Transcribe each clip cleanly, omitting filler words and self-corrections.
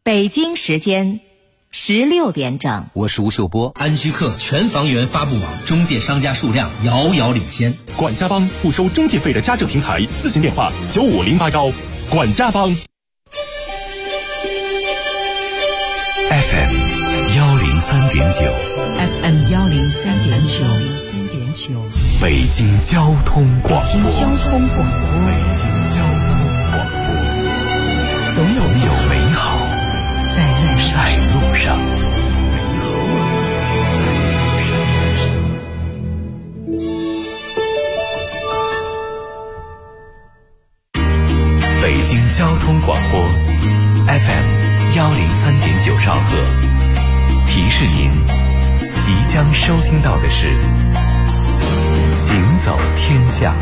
北京时间16点整， 我是吴秀波。 安居客全房源发布网中介商家数量遥遥领先。 管家帮不收中介费的家政平台，咨询电话95081。管家帮。 FM 103.9 FM 103.9 北京交通广播。 北京交通广播。 总有美好在路上。北京交通广播 FM 103.9兆赫，提示您即将收听到的是行走天下。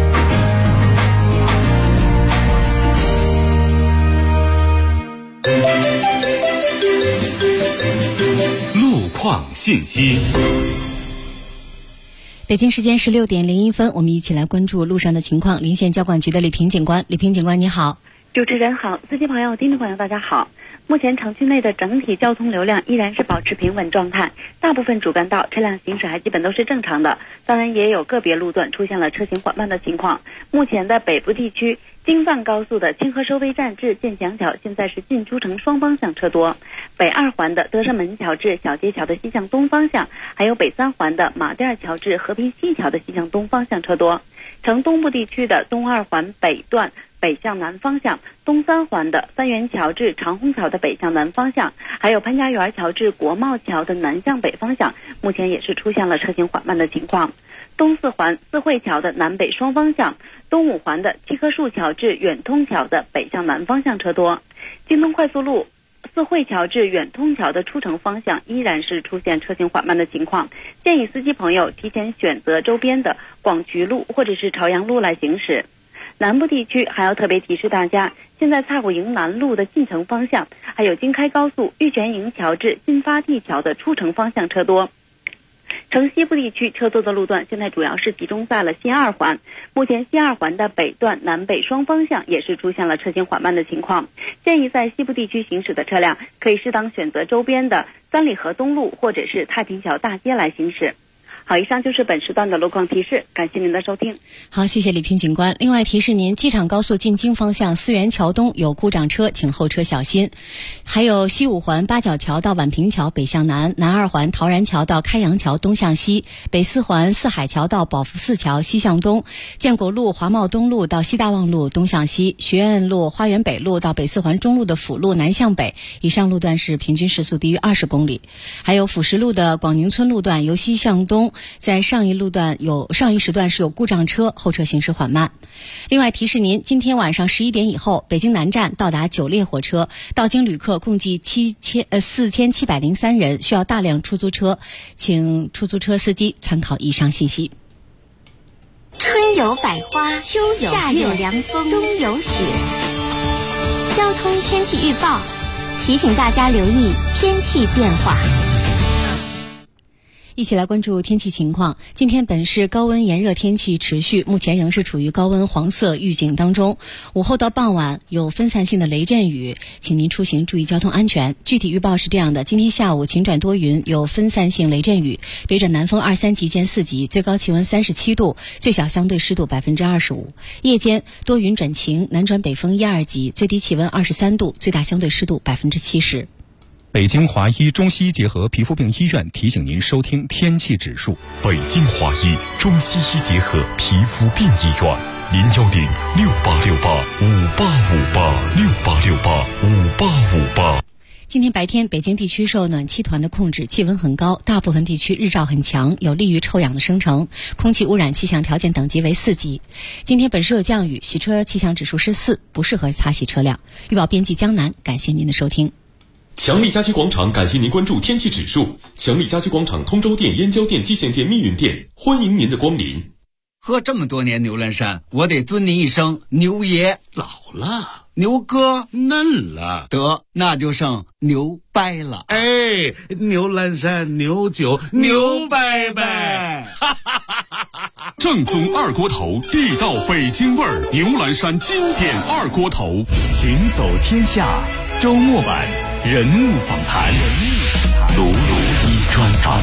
路况信息。 北京时间16点01分，我们一起来关注路上的情况。临县交管局的李平警官，李平警官你好。 主持人好，司机朋友、听众朋友大家好。目前城区内的整体交通流量依然是保持平稳状态，大部分主干道车辆行驶还基本都是正常的，当然也有个别路段出现了车行缓慢的情况。目前的北部地区京藏高速的清河收费站至建强桥现在是进出城双方向车多，北二环的德胜门桥至小街桥的西向东方向，还有北三环的马甸桥至和平西桥的西向东方向车多。城东部地区的东二环北段北向南方向，东三环的三元桥至长虹桥的北向南方向，还有潘家园桥至国贸桥的南向北方向，目前也是出现了车行缓慢的情况。东四环四惠桥的南北双方向，东五环的七棵树桥至远通桥的北向南方向车多。京东快速路四惠桥至远通桥的出城方向依然是出现车行缓慢的情况，建议司机朋友提前选择周边的广渠路或者是朝阳路来行驶。南部地区还要特别提示大家，现在蔡古营南路的进城方向，还有京开高速玉泉营桥至新发地桥的出城方向车多。城西部地区车多的路段现在主要是集中在了西二环，目前西二环的北段南北双方向也是出现了车行缓慢的情况，建议在西部地区行驶的车辆可以适当选择周边的三里河东路或者是太平桥大街来行驶。好，以上就是本时段的路况提示，感谢您的收听。 好，谢谢李平警官。另外提示您，机场高速进京方向思源桥东有故障车，请后车小心。还有西五环八角桥到宛平桥北向南，南二环陶然桥到开阳桥东向西，北四环四海桥到宝福寺桥西向东，建国路华贸东路到西大望路东向西，学院路花园北路到北四环中路的辅路南向北，以上路段是平均时速低于20公里。还有辅石路的广宁村路段由西向东，在上一时段是有故障车，后车行驶缓慢。另外提示您，今天晚上11点以后，北京南站到达9列火车，到京旅客共计4703人，需要大量出租车，请出租车司机参考以上信息。 春有百花，秋有夏有凉风，冬有雪。交通天气预报提醒大家留意天气变化。 一起来关注天气情况。今天本市高温炎热天气持续，目前仍是处于高温黄色预警当中。午后到傍晚有分散性的雷阵雨，请您出行注意交通安全。具体预报是这样的：今天下午晴转多云，有分散性雷阵雨，北转南风2、3级见4级，最高气温37度，最小相对湿度25%。夜间多云转晴，南转北风1、2级，最低气温23度，最大相对湿度70%。 北京华医中西医结合皮肤病医院提醒您收听天气指数。 北京华医中西医结合皮肤病医院，010-6868-5858，6868-5858。 今天白天，北京地区受暖气团的控制，气温很高，大部分地区日照很强，有利于臭氧的生成，空气污染气象条件等级为4级。今天本市有降雨，洗车气象指数是4，不适合擦洗车辆。预报编辑江南，感谢您的收听。 强力家居广场感谢您关注天气指数。强力家居广场通州店、燕郊店、蓟县店、密云店，欢迎您的光临。 喝这么多年牛栏山，我得尊您一声牛爷。 老了， 牛哥嫩了， 得那就剩牛掰了。 哎，牛栏山牛酒牛掰掰。 正宗二锅头，地道北京味儿，牛栏山经典二锅头。 行走天下，周末晚人物访谈，卢鲁一专访。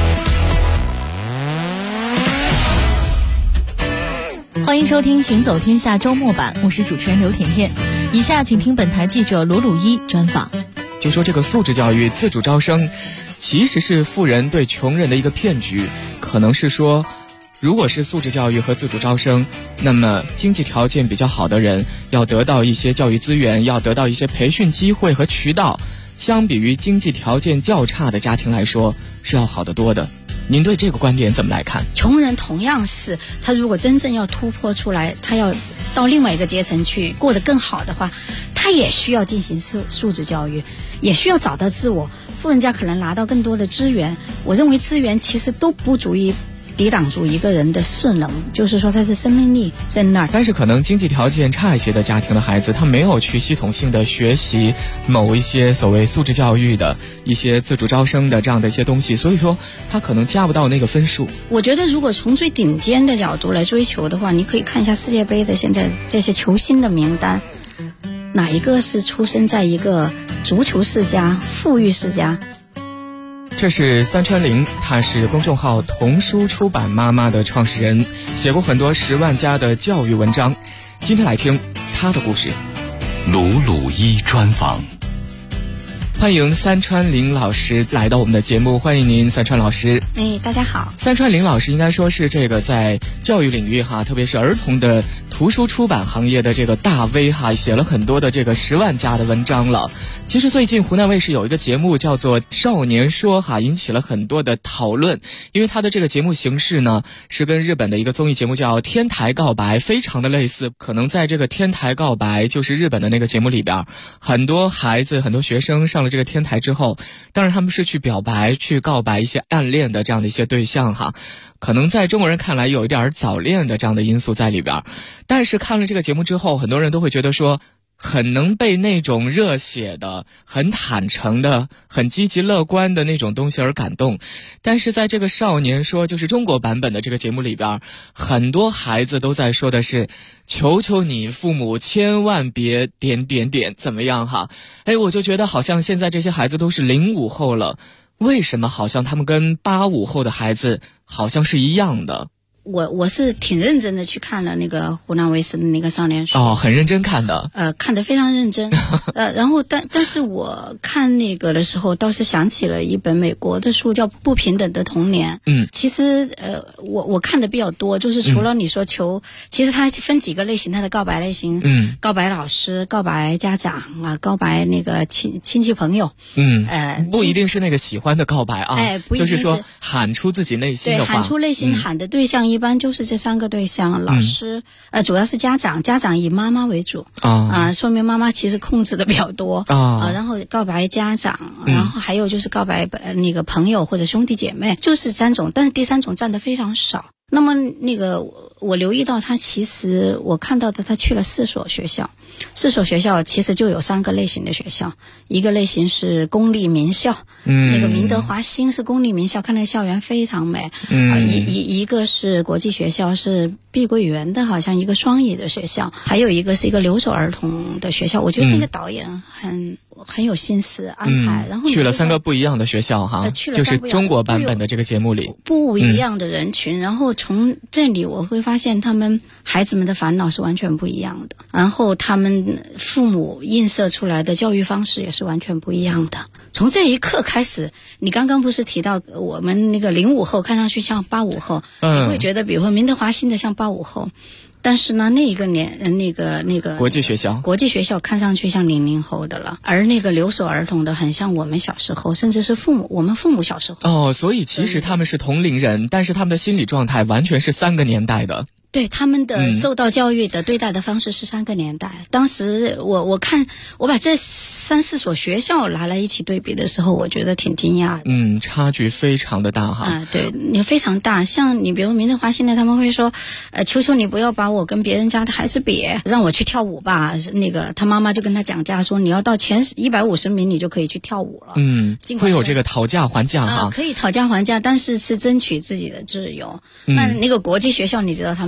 欢迎收听《行走天下》周末版，我是主持人刘甜甜。以下请听本台记者罗鲁一专访。 就说这个素质教育、自主招生，其实是富人对穷人的一个骗局。可能是说，如果是素质教育和自主招生，那么经济条件比较好的人要得到一些教育资源，要得到一些培训机会和渠道，相比于经济条件较差的家庭来说，是要好得多的。您对这个观点怎么来看？ 穷人同样是，他如果真正要突破出来，他要到另外一个阶层去过得更好的话，他也需要进行素质教育，也需要找到自我。富人家可能拿到更多的资源，我认为资源其实都不足以抵挡住一个人的势能，就是说他的生命力在那儿。 但是可能经济条件差一些的家庭的孩子，他没有去系统性的学习某一些所谓素质教育的一些自主招生的这样的一些东西，所以说他可能加不到那个分数。 我觉得如果从最顶尖的角度来追求的话，你可以看一下世界杯的现在这些球星的名单，哪一个是出生在一个足球世家、富裕世家？ 这是三川玲，她是公众号童书出版妈妈的创始人，写过很多10万加的教育文章。今天来听她的故事。 卢鲁一专访。 欢迎三川玲老师来到我们的节目，欢迎您，三川老师。 大家好。 三川玲老师应该说是这个在教育领域哈，特别是儿童的图书出版行业的这个大 V 哈，写了很多的这个10万加的文章了。其实最近湖南卫视有一个节目叫做《少年说》哈，引起了很多的讨论，因为它的这个节目形式呢是跟日本的一个综艺节目叫《天台告白》非常的类似。可能在这个《天台告白》就是日本的那个节目里边，很多孩子很多学生上了这个天台之后，当然他们是去表白去告白一些暗恋的这样的一些对象哈，可能在中国人看来有一点早恋的这样的因素在里边。但是看了这个节目之后，很多人都会觉得说很能被那种热血的、很坦诚的、很积极乐观的那种东西而感动。但是在这个少年说，就是中国版本的这个节目里边，很多孩子都在说的是求求你父母千万别点点点怎么样哈。我就觉得好像现在这些孩子都是05后了，为什么好像他们跟85后的孩子好像是一样的？ 我是挺认真的去看了那个湖南卫视的那个少年说。 很认真看的。 看得非常认真。然后但是我看那个的时候，倒是想起了一本美国的书，叫《不平等的童年》。其实我看的比较多，就是除了你说其实它分几个类型，它的告白类型，告白老师、告白家长啊，告白那个亲戚朋友。 不一定是那个喜欢的告白啊， 不一定就是说喊出自己内心的话。 对，喊出内心喊的对象一般就是这3个对象，老师，主要是家长以妈妈为主说明妈妈其实控制的比较多然后告白家长，然后还有就是告白那个朋友或者兄弟姐妹，就是3种，但是第3种占的非常少。那么那个我留意到他，其实我看到的他去了4所学校，4所学校其实就有3个类型的学校，一个类型是公立名校，那个明德华新是公立名校，看那个校园非常美，一个是国际学校，是碧桂园的，好像一个双语的学校，还有一个是一个留守儿童的学校。我觉得那个导演很有心思安排，然后去了3个不一样的学校哈，就是中国版本的这个节目里不一样的人群，然后从这里我会发现他们孩子们的烦恼是完全不一样的，然后他们父母映射出来的教育方式也是完全不一样的。从这一刻开始，你刚刚不是提到我们那个05后看上去像85后，你会觉得比如说明德华新的像85后，但是呢，那个国际学校看上去像00后的了，而那个留守儿童的很像我们小时候，甚至是我们父母小时候。 所以其实他们是同龄人，但是他们的心理状态完全是3个年代的。 对，他们的受到教育的对待的方式是3个年代。当时我看我把这3、4所学校拿来一起对比的时候，我觉得挺惊讶的。 差距非常的大哈。 对，你非常大。像你比如明德华现在他们会说，求求你不要把我跟别人家的孩子比，让我去跳舞吧。那个他妈妈就跟他讲价说，你要到前150名你就可以去跳舞了。 会有这个讨价还价哈。 可以讨价还价，但是是争取自己的自由。那个国际学校你知道他们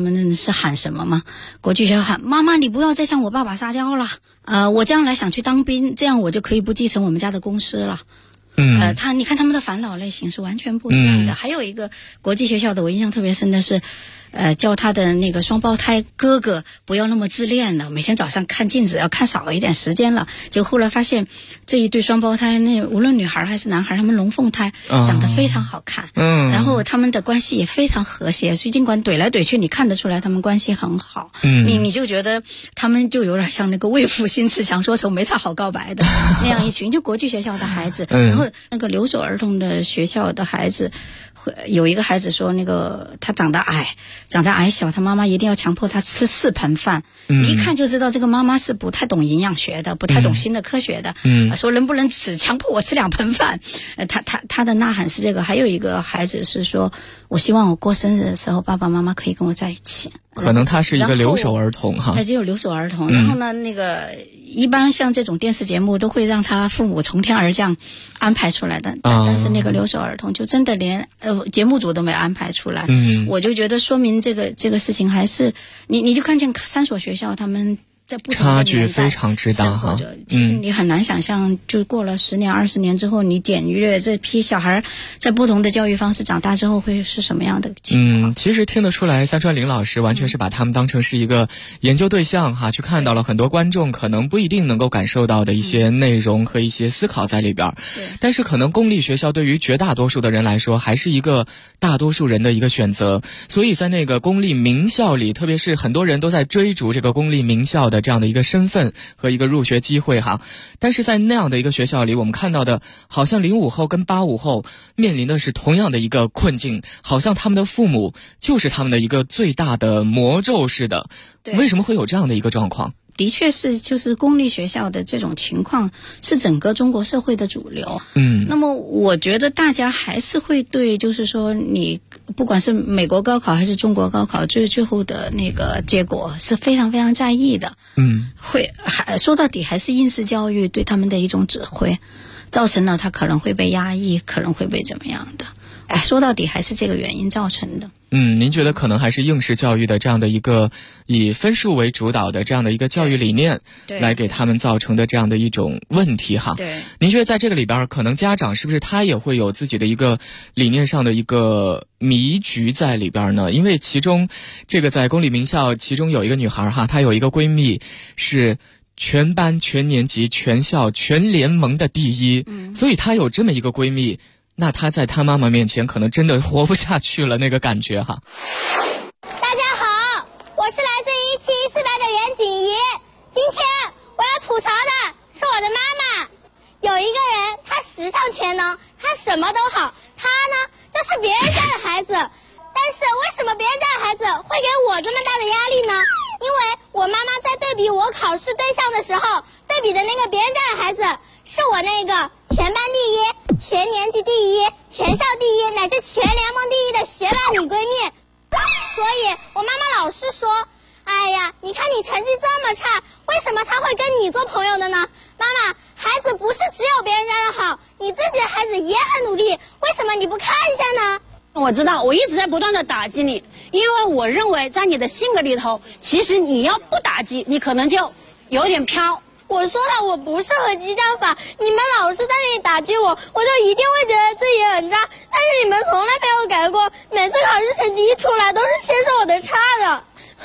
们是喊什么吗？国际学校喊妈妈，你不要再向我爸爸撒娇了。我将来想去当兵，这样我就可以不继承我们家的公司了。你看他们的烦恼类型是完全不一样的。还有一个国际学校的，我印象特别深的是，教他的那个双胞胎哥哥不要那么自恋了，每天早上看镜子要看少一点时间了。就后来发现这一对双胞胎，那无论女孩还是男孩，他们龙凤胎长得非常好看，然后他们的关系也非常和谐，所以尽管怼来怼去，你看得出来他们关系很好。你就觉得他们就有点像那个为赋新词强说愁，没啥好告白的那样一群，就国际学校的孩子。然后那个留守儿童的学校的孩子，有一个孩子说，那个他长得矮小，他妈妈一定要强迫他吃4盆饭。一看就知道这个妈妈是不太懂营养学的，不太懂新的科学的。说能不能强迫我吃2盆饭？他的呐喊是这个。还有一个孩子是说，我希望我过生日的时候，爸爸妈妈可以跟我在一起。 可能他是一个留守儿童哈， 他就有留守儿童。然后呢，那个一般像这种电视节目都会让他父母从天而降安排出来的，但是那个留守儿童就真的连节目组都没安排出来。我就觉得说明这个事情还是你就看见3所学校他们在不同的差距非常之大哈。 其实你很难想象，就过了10年20年之后，你检阅这批小孩在不同的教育方式长大之后会是什么样的情况。 其实听得出来，三川林老师完全是把他们当成是一个研究对象哈，去看到了很多观众可能不一定能够感受到的一些内容和一些思考在里边。但是可能公立学校对于绝大多数的人来说，还是一个大多数人的一个选择。所以在那个公立名校里，特别是很多人都在追逐这个公立名校的这样的一个身份和一个入学机会哈，但是在那样的一个学校里，我们看到的好像05后跟85后面临的是同样的一个困境，好像他们的父母就是他们的一个最大的魔咒似的。为什么会有这样的一个状况？ 的确是，就是公立学校的这种情况是整个中国社会的主流。那么我觉得大家还是会对，就是说你不管是美国高考还是中国高考，最后的那个结果是非常非常在意的。说到底还是应试教育对他们的一种指挥，造成了他可能会被压抑，可能会被怎么样的。说到底还是这个原因造成的。 您觉得可能还是应试教育的这样的一个以分数为主导的这样的一个教育理念来给他们造成的这样的一种问题哈。您觉得在这个里边，可能家长是不是他也会有自己的一个理念上的一个迷局在里边呢？因为其中这个在公立名校，其中有一个女孩哈，她有一个闺蜜是全班全年级全校全联盟的第一，所以她有这么一个闺蜜，那她在她妈妈面前可能真的活不下去了，那个感觉哈。 大家好，我是来自1714班的袁锦怡。今天我要吐槽的是我的妈妈。有一个人，他时尚全能，他什么都好，他呢就是别人家的孩子。但是为什么别人家的孩子会给我这么大的压力呢？因为我妈妈在对比我考试对象的时候，对比的那个别人家的孩子是我那个全班第一、全年级第一、全校第一乃至全联盟第一的学霸女闺蜜。所以我妈妈老是说，哎呀，你看你成绩这么差，为什么她会跟你做朋友的呢？妈妈，孩子不是只有别人家的好，你自己的孩子也很努力，为什么你不看一下呢？ 我知道，我一直在不断的打击你，因为我认为在你的性格里头，其实你要不打击，你可能就有点飘。 我说了，我不适合激将法，你们老是在那里打击我，我就一定会觉得自己很差。但是你们从来没有改过，每次考试成绩一出来都是先说我的差的。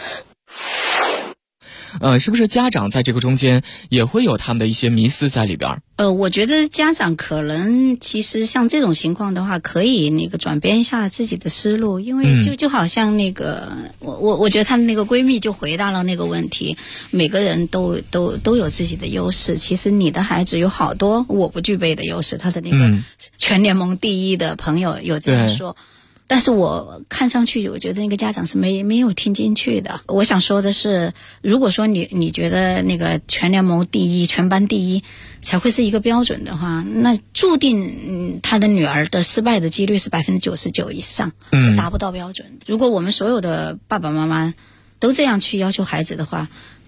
是不是家长在这个中间也会有他们的一些迷思在里边？ 我觉得家长可能其实像这种情况的话，可以那个转变一下自己的思路，因为就好像那个我觉得她的那个闺蜜就回答了那个问题，每个人都有自己的优势。其实你的孩子有好多我不具备的优势，他的那个全联盟第一的朋友有这样说。但是我看上去，我觉得那个家长是没有听进去的。我想说的是，如果说你觉得那个全联盟第一、全班第一才会是一个标准的话，那注定他的女儿的失败的几率是99%以上，是达不到标准。如果我们所有的爸爸妈妈都这样去要求孩子的话，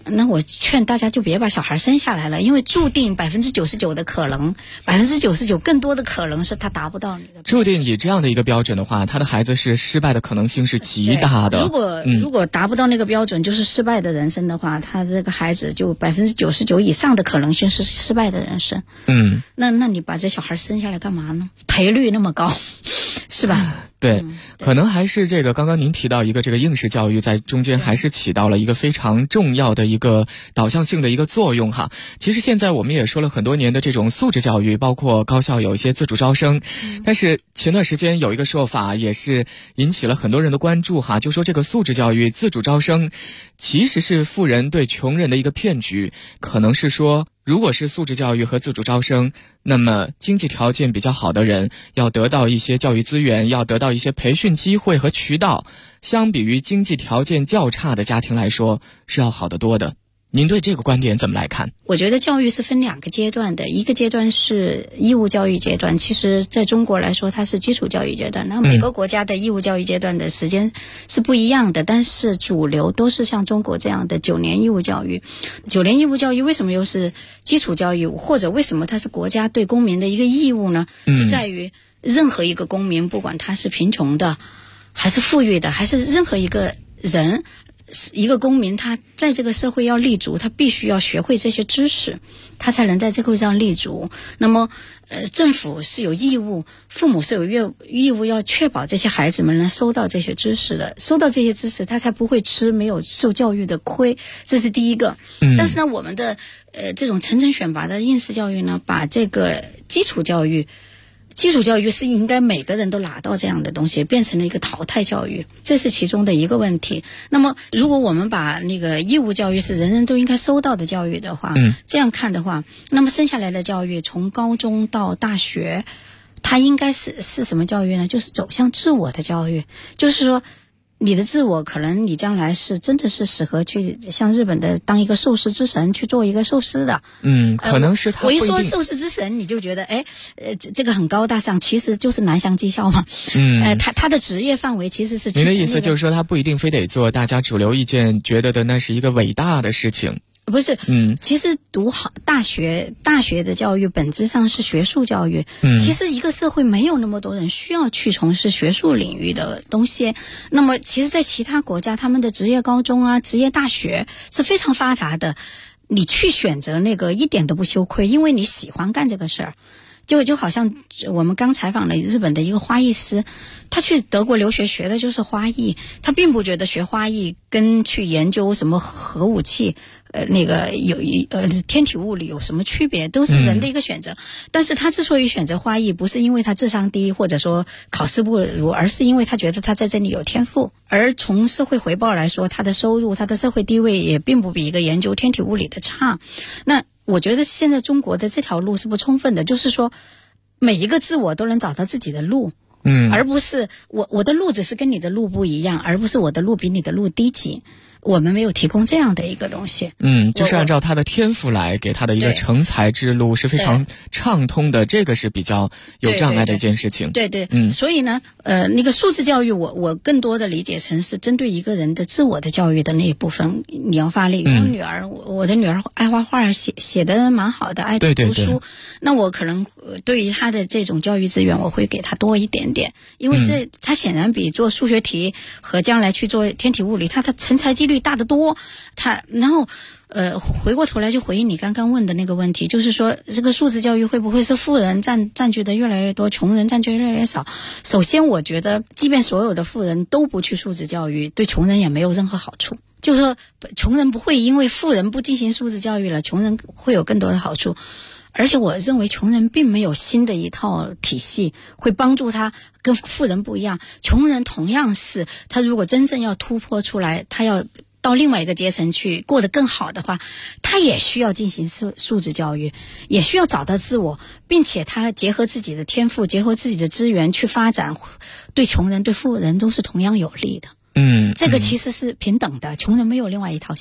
那我劝大家就别把小孩生下来了，因为注定99%的可能，99%更多的可能是他达不到你的。 注定以这样的一个标准的话，他的孩子是失败的可能性是极大的。 如果达不到那个标准，就是失败的人生的话，他这个孩子就99%以上的可能性是失败的人生。那你把这小孩生下来干嘛呢？赔率那么高，是吧？ 对，可能还是这个刚刚您提到一个这个应试教育在中间还是起到了一个非常重要的一个导向性的一个作用哈。其实现在我们也说了很多年的这种素质教育，包括高校有一些自主招生，但是前段时间有一个说法也是引起了很多人的关注哈，就说这个素质教育自主招生其实是富人对穷人的一个骗局，可能是说如果是素质教育和自主招生，那么经济条件比较好的人要得到一些教育资源，要得到一些培训机会和渠道，相比于经济条件较差的家庭来说是要好得多的。您对这个观点怎么来看？ 我觉得教育是分2个阶段的，一个阶段是义务教育阶段，其实在中国来说它是基础教育阶段，那每个国家的义务教育阶段的时间是不一样的，但是主流都是像中国这样的9年义务教育。9年义务教育为什么又是基础教育，或者为什么它是国家对公民的一个义务呢？是在于任何一个公民，不管他是贫穷的还是富裕的，还是任何一个人，一个公民他在这个社会要立足，他必须要学会这些知识，他才能在这个会上立足。那么政府是有义务，父母是有义务要确保这些孩子们能收到这些知识的，收到这些知识他才不会吃没有受教育的亏，这是第一个。但是呢，我们的这种层层选拔的应试教育呢，把这个基础教育是应该每个人都拿到这样的东西，变成了一个淘汰教育，这是其中的一个问题。那么如果我们把那个义务教育是人人都应该收到的教育的话，这样看的话，那么生下来的教育从高中到大学，它应该是什么教育呢？就是走向自我的教育，就是说你的自我可能你将来是真的是适合去像日本的当一个寿司之神去做一个寿司的。 可能是他我一说寿司之神你就觉得这个很高大上，其实就是南翔技校嘛。他的职业范围其实是您的意思就是说他不一定非得做大家主流意见觉得的那是一个伟大的事情。 不是，其实读好大学的教育本质上是学术教育。其实一个社会没有那么多人需要去从事学术领域的东西。那么其实在其他国家，他们的职业高中啊、职业大学是非常发达的，你去选择那个一点都不羞愧，因为你喜欢干这个事儿。就好像我们刚采访了日本的一个花艺师，他去德国留学学的就是花艺，他并不觉得学花艺跟去研究什么核武器那个天体物理有什么区别，都是人的一个选择。但是他之所以选择花艺，不是因为他智商低或者说考试不如，而是因为他觉得他在这里有天赋。而从社会回报来说，他的收入、他的社会地位也并不比一个研究天体物理的差。那我觉得现在中国的这条路是不充分的，就是说每一个自我都能找到自己的路，而不是我的路只是跟你的路不一样，而不是我的路比你的路低级。我们没有提供这样的一个东西。 就是按照他的天赋来给他的一个成才之路是非常畅通的，这个是比较有障碍的一件事情。 对，所以呢，那个素质教育我更多的理解成是针对一个人的自我的教育的那一部分，你要发力。我的女儿爱画画，写得蛮好的，爱读书。那我可能对于她的这种教育资源，我会给她多一点点，因为她显然比做数学题和将来去做天体物理，她的成才几率大得多。然后回过头来就回应你刚刚问的那个问题，就是说这个素质教育会不会是富人占据的越来越多，穷人占据越来越少？首先我觉得即便所有的富人都不去素质教育，对穷人也没有任何好处。就是说穷人不会因为富人不进行素质教育了，穷人会有更多的好处。而且我认为穷人并没有新的一套体系会帮助他，跟富人不一样。穷人同样是他如果真正要突破出来，他要到另外一个阶层去过得更好的话，他也需要进行素质教育，也需要找到自我，并且他结合自己的天赋，结合自己的资源去发展，对穷人对富人都是同样有利的。这个其实是平等的，穷人没有另外一套系统。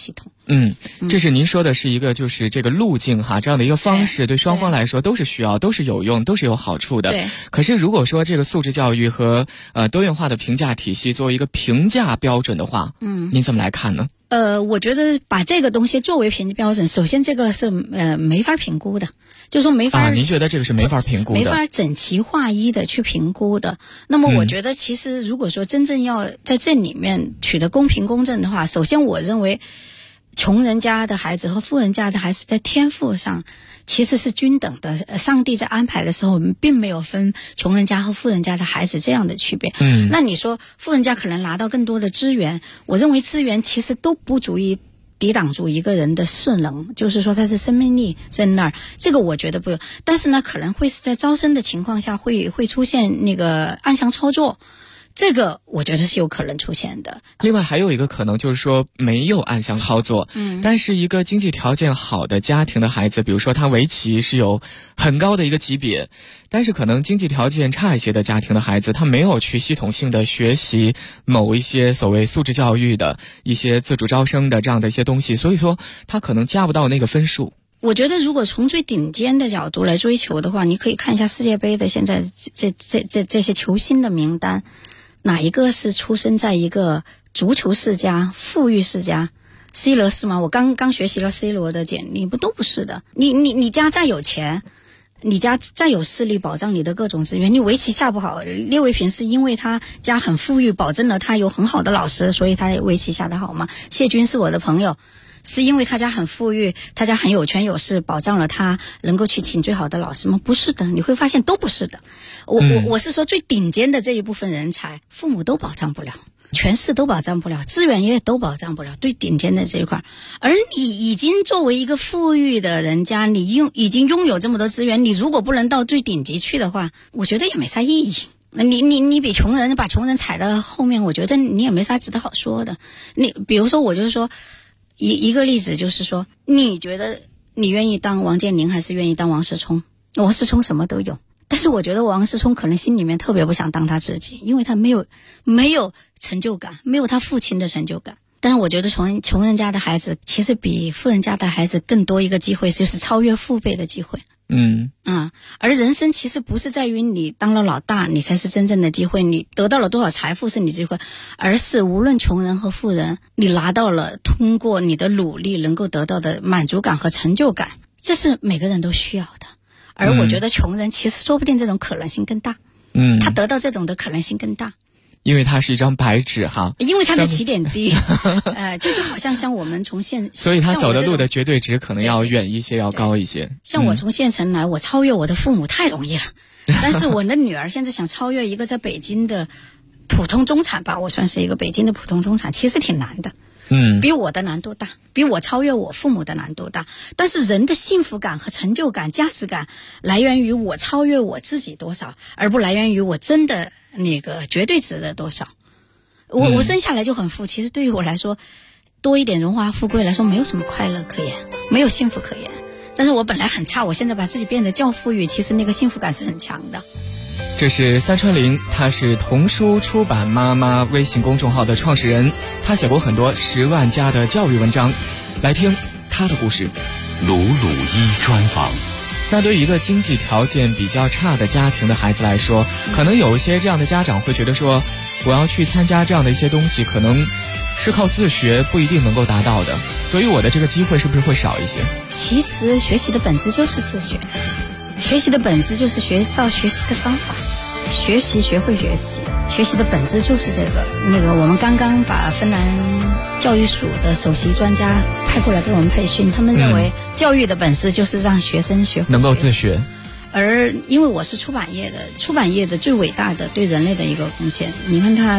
这是您说的是一个就是这个路径哈，这样的一个方式对双方来说都是需要，都是有用，都是有好处的。 对。 可是如果说这个素质教育和多元化的评价体系作为一个评价标准的话，您怎么来看呢？ 我觉得把这个东西作为评价标准，首先这个是没法评估的，就是说没法。 您觉得这个是没法评估的， 没法整齐划一的去评估的。那么我觉得，其实如果说真正要在这里面取得公平公正的话，首先我认为，穷人家的孩子和富人家的孩子在天赋上其实是均等的。上帝在安排的时候，我们并没有分穷人家和富人家的孩子这样的区别。那你说富人家可能拿到更多的资源，我认为资源其实都不足以抵挡住一个人的势能，就是说他的生命力在那儿，这个我觉得不用。但是呢，可能会是在招生的情况下会出现那个暗箱操作。这个我觉得是有可能出现的。 另外还有一个可能就是说没有暗箱操作，但是一个经济条件好的家庭的孩子，比如说他围棋是有很高的一个级别，但是可能经济条件差一些的家庭的孩子，他没有去系统性的学习某一些所谓素质教育的一些自主招生的这样的一些东西，所以说他可能加不到那个分数。 我觉得如果从最顶尖的角度来追求的话，你可以看一下世界杯的现在这些球星的名单，哪一个是出生在一个足球世家、富裕世家？ C 罗是吗？我刚学习了 C 罗的简历，都不是的。你家再有钱，你家再有势力保障你的各种资源，你围棋下不好，列卫平是因为他家很富裕，保证了他有很好的老师，所以他围棋下得好吗？谢军是我的朋友，是因为他家很富裕，他家很有权有势，保障了他能够去请最好的老师吗？不是的，你会发现都不是的。我是说最顶尖的这一部分人才，父母都保障不了，权势都保障不了，资源也都保障不了，最顶尖的这一块。而你已经作为一个富裕的人家，你已经拥有这么多资源，你如果不能到最顶级去的话，我觉得也没啥意义。你比穷人把穷人踩到后面，我觉得你也没啥值得好说的。你比如说，我就是说一个例子，就是说，你觉得你愿意当王健林还是愿意当王思聪？王思聪什么都有，但是我觉得王思聪可能心里面特别不想当他自己，因为他没有成就感，没有他父亲的成就感。但是我觉得穷人家的孩子其实比富人家的孩子更多一个机会，就是超越父辈的机会。而人生其实不是在于你当了老大你才是真正的机会，你得到了多少财富是你机会，而是无论穷人和富人，你拿到了通过你的努力能够得到的满足感和成就感，这是每个人都需要的。而我觉得穷人其实说不定这种可能性更大，他得到这种的可能性更大， 因为它是一张白纸哈， 因为它的起点低，就是好像我们从所以他走的路的绝对值可能要远一些，要高一些。 像我从县城来，我超越我的父母太容易了，但是我的女儿现在想超越一个在北京的普通中产吧，我算是一个北京的普通中产，其实挺难的。比我的难度大，比我超越我父母的难度大。但是人的幸福感和成就感、价值感来源于我超越我自己多少，而不来源于我真的那个绝对值的多少。我生下来就很富，其实对于我来说，多一点荣华富贵来说，没有什么快乐可言，没有幸福可言。但是我本来很差，我现在把自己变得较富裕，其实那个幸福感是很强的。 这是三川玲，她是童书出版妈妈微信公众号的创始人，她写过很多10万加的教育文章，来听她的故事。 鲁鲁一专访。 那对于一个经济条件比较差的家庭的孩子来说，可能有一些这样的家长会觉得说，我要去参加这样的一些东西，可能是靠自学不一定能够达到的，所以我的这个机会是不是会少一些？ 其实学习的本质就是自学，学习的本质就是学到学习的方法，学会学习，学习的本质就是这个。我们刚刚把芬兰教育署的首席专家派过来给我们培训，他们认为教育的本质就是让学生学会能够自学。 而因为我是出版业的，出版业的最伟大的对人类的一个贡献，你看它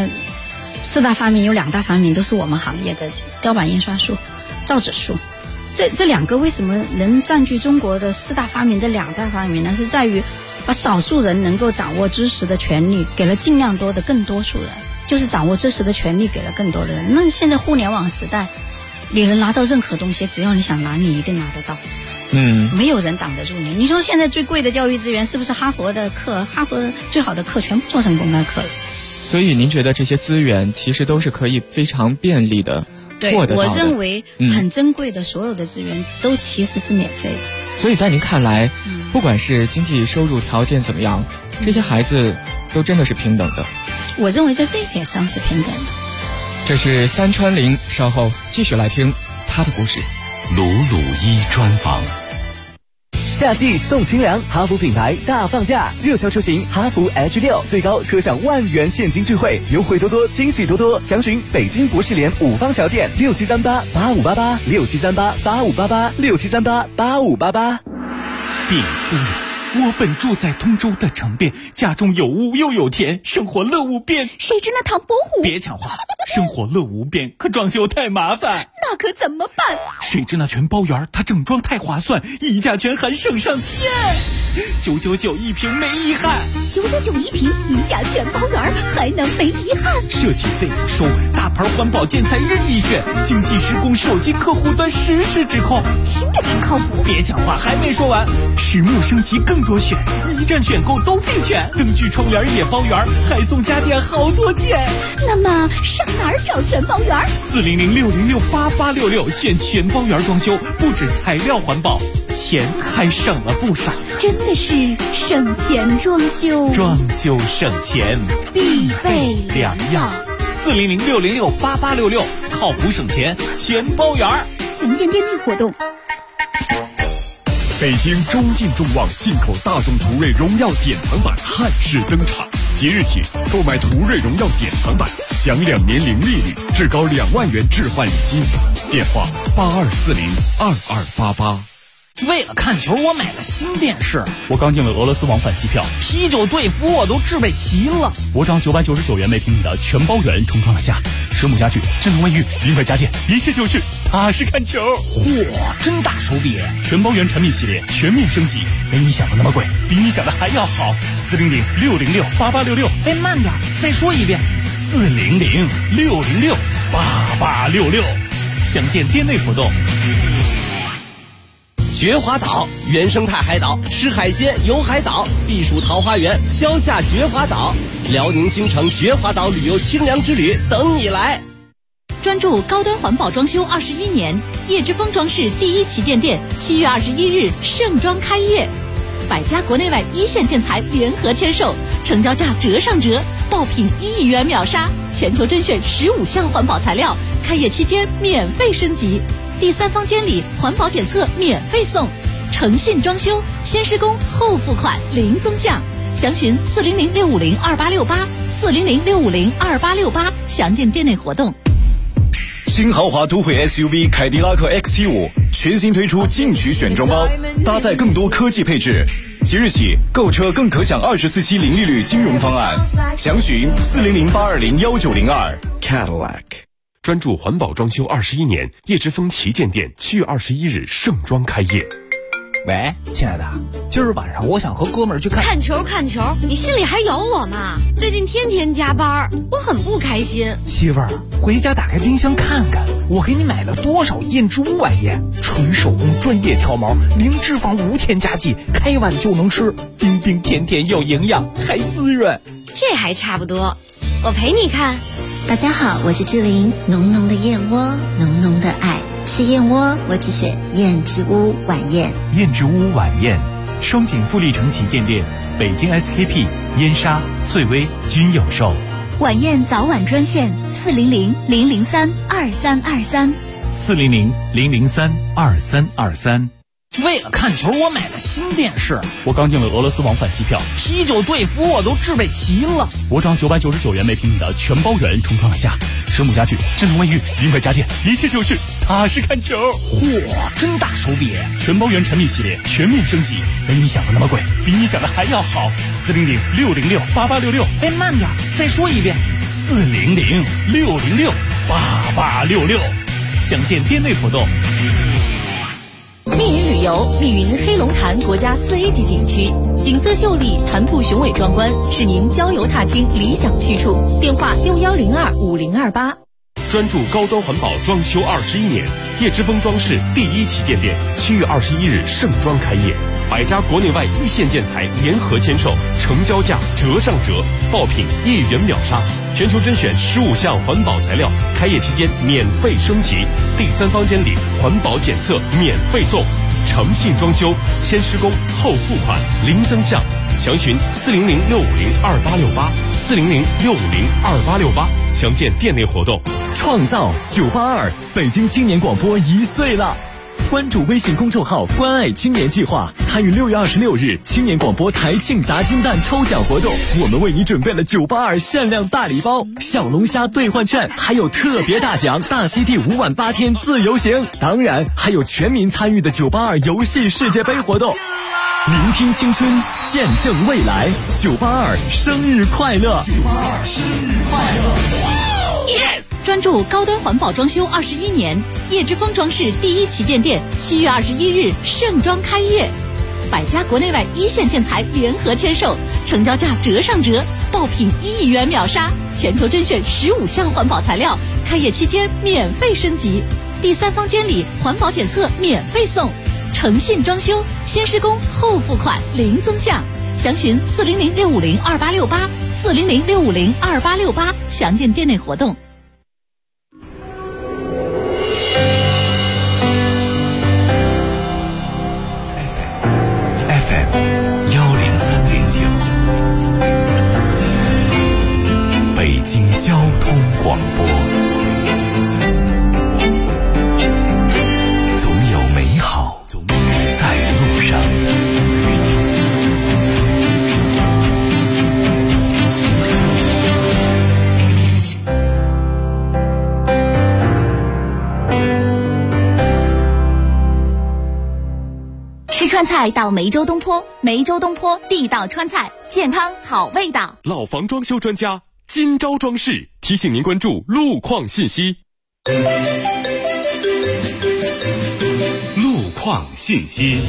4大发明有2大发明都是我们行业的，雕版印刷术、造纸术。这2个为什么能占据中国的4大发明的2大发明呢？是在于把少数人能够掌握知识的权利给了尽量多的更多数人，就是掌握知识的权利给了更多的人。那现在互联网时代，你能拿到任何东西，只要你想拿，你一定拿得到。没有人挡得住你。你说现在最贵的教育资源是不是哈佛的课？哈佛最好的课全部做成公开课了。 所以您觉得这些资源其实都是可以非常便利的对，我认为很珍贵的所有的资源都其实是免费的。 所以在您看来，不管是经济收入条件怎么样，这些孩子都真的是平等的。 我认为在这一点上是平等的。 这是三川玲，稍后继续来听她的故事。 鲁鲁一专访。 夏季送清凉，哈弗品牌大放价，热销车型哈弗 H6最高可享10000元现金钜惠，优惠多多，惊喜多多。详询北京博士联五方桥店673885886738858867388588。 禀夫人，我本住在通州的城边，家中有屋又有田，生活乐无边。 谁知那唐伯虎？ 别抢话，生活乐无边，可装修太麻烦。 那可怎么办？ 谁知那全包园，它整装太划算，一价全含省上天，999一平没遗憾。 999一平，一价全包园，还能没遗憾？ 设计费不收，大牌环保建材任意选，精细施工，手机客户端实时指控， 听着挺靠谱。 别讲话，还没说完，实木升级更多选，一站选购都并全，灯具窗帘也包圆，还送家电好多件。 那么上哪儿找全包园？40060688866，选全包园装修，不止材料环保，钱还省了不少。真的是省钱装修， 装修省钱必备良药。 40060688866，靠谱省钱全包园。 详见店内活动。 北京中进众旺进口大众途锐荣耀典藏版汉式登场，即日起购买途锐荣耀典藏版，享2年零利率，至高2万元置换礼金。电话82402288。 为了看球，我买了新电视。 我刚订了俄罗斯往返机票， 啤酒队服我都置备齐了。 我涨999元每平米的全包圆重创了价，实木家具、智能卫浴、零块家电，一切就绪，踏实看球。 嚯，真大手笔！ 全包圆产品系列全面升级，没你想的那么贵，比你想的还要好。40060688866。 哎，慢点，再说一遍。 40060688866。 详见店内活动。 绝华岛原生态海岛，吃海鲜游海岛，避暑桃花源，消夏绝华岛，辽宁京城绝华岛旅游清凉之旅等你来。 专注高端环保装修21年，叶之峰装饰第一旗舰店7月21日盛装开业，100家国内外一线建材联合签售，成交价折上折，爆品1亿元秒杀，全球甄选15项环保材料，开业期间免费升级。第3方监理环保检测免费送，诚信装修，先施工后付款零增项。详询40065028868，40065028868，详见店内活动。 新豪华都会 SUV 凯迪拉克 XT5 全新推出进取选装包，搭载更多科技配置。即日起购车更可享24期零利率金融方案，详询40082019002。 Cadillac。 专注环保装修21年，叶之峰旗舰店7月21日盛装开业。 喂，亲爱的，今儿晚上我想和哥们儿去看球。你心里还有我吗？最近天天加班，我很不开心。 媳妇儿，回家打开冰箱看看，我给你买了多少燕之屋晚宴，纯手工专业挑毛，零脂肪无添加剂，开碗就能吃，冰冰甜甜有营养，还滋润。 这还差不多，我陪你看。 大家好，我是志玲。浓浓的燕窝，浓浓的爱，吃燕窝我只选燕之屋晚宴。 燕之屋晚宴，双井富力城旗舰店，北京 SKP、燕莎、翠微均有售。 晚宴早晚专线400-003-2323。 400-003-2323。 为了看球，我买了新电视。 我刚订了俄罗斯往返机票， 啤酒队服我都置备齐了。 我涨999元每平米的全包圆重创了价，实木家具、智能卫浴、零块家电，一切就绪，踏实看球。 嚯，真大手笔！ 全包圆产品系列全面升级，没你想的那么贵，比你想的还要好。40060688866。 哎，慢点，再说一遍。 40060688866。 详见店内活动。 密云旅游，密云黑龙潭国家4A 级景区，景色秀丽，潭瀑雄伟壮观，是您郊游踏青理想去处。电话61025028。 专注高端环保装修21年，叶之峰装饰第1旗舰店7月21日盛装开业，100家国内外一线建材联合签售，成交价折上折，爆品1元秒杀，全球甄选15项环保材料，开业期间免费升级，第3房间里环保检测免费送，诚信装修，先施工后付款，零增项。详询400-650-2868，400-650-2868，详见店内活动。 创造982，北京青年广播1岁了。关注微信公众号关爱青年计划，参与6月26日青年广播台庆砸金蛋抽奖活动，我们为你准备了982限量大礼包、小龙虾兑换券，还有特别大奖大溪地5晚8天自由行，当然还有全民参与的982游戏世界杯活动。聆听青春，见证未来，982生日快乐！982生日快乐 ！Yes， 专注高端环保装修21年，叶之峰装饰第1旗舰店7月21日盛装开业，100家国内外一线建材联合签售，成交价折上折，爆品1元秒杀，全球甄选15项环保材料，开业期间免费升级，第3房间里环保检测免费送。诚信装修，先施工后付款，零增项。详询400-650-2868，400-650-2868，详见店内活动。 FM 103.9，北京交通广播。在路上。 吃川菜到梅州东坡，梅州东坡地道川菜，健康好味道。 老房装修专家金朝装饰提醒您关注路况信息。路况信息。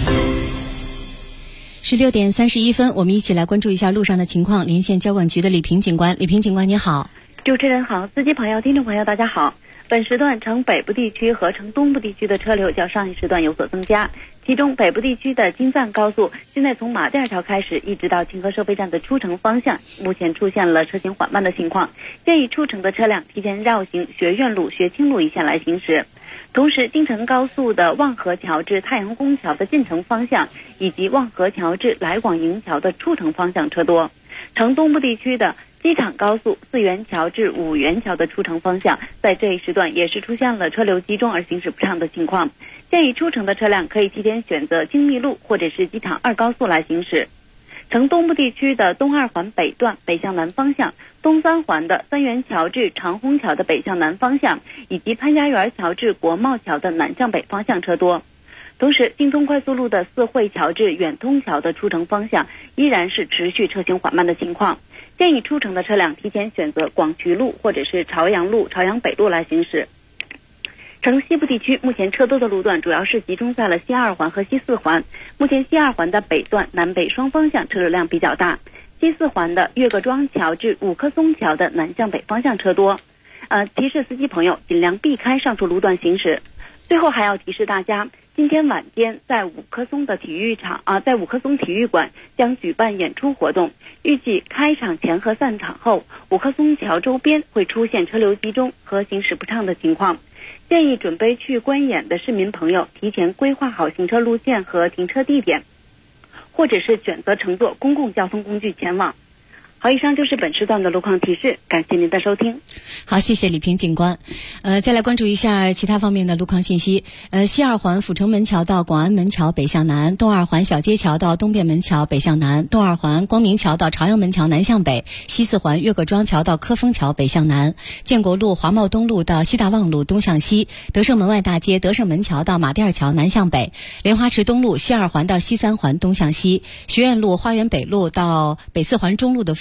16点31分，我们一起来关注一下路上的情况。连线交管局的李平警官，李平警官你好。 主持人好，司机朋友、听众朋友大家好。本时段城北部地区和城东部地区的车流较上一时段有所增加，其中北部地区的京藏高速现在从马甸桥开始一直到清河收费站的出城方向，目前出现了车行缓慢的情况，建议出城的车辆提前绕行学院路、学清路一线来行驶。同时，京承高速的望河桥至太阳宫桥的进城方向，以及望河桥至来广营桥的出城方向车多。城东部地区的机场高速4元桥至5元桥的出城方向，在这一时段也是出现了车流集中而行驶不畅的情况，建议出城的车辆可以提前选择京密路或者是机场2高速来行驶。城东部地区的东2环北段北向南方向，东3环的3元桥至长虹桥的北向南方向，以及潘家园桥至国贸桥的南向北方向车多。同时，京通快速路的4惠桥至远通桥的出城方向依然是持续车行缓慢的情况，建议出城的车辆提前选择广渠路或者是朝阳路、朝阳北路来行驶。城西部地区目前车多的路段主要是集中在了西2环和西4环，目前西2环的北段南北双方向车流量比较大，西4环的岳各庄桥至五棵松桥的南向北方向车多，提示司机朋友尽量避开上述路段行驶。最后还要提示大家，今天晚间在五棵松体育馆将举办演出活动，预计开场前和散场后，五棵松桥周边会出现车流集中和行驶不畅的情况，建议准备去观演的市民朋友提前规划好行车路线和停车地点，或者是选择乘坐公共交通工具前往。好，以上就是本时段的路况提示，感谢您的收听。 好，谢谢李平警官。再来关注一下其他方面的路况信息。西2环阜成门桥到广安门桥北向南，东2环小街桥到东便门桥北向南，东2环光明桥到朝阳门桥南向北，西4环岳各庄桥到科丰桥北向南，建国路华贸东路到西大望路东向西，德胜门外大街德胜门桥到马甸桥南向北，莲花池东路西2环到西3环东向西，学院路花园北路到北4环中路的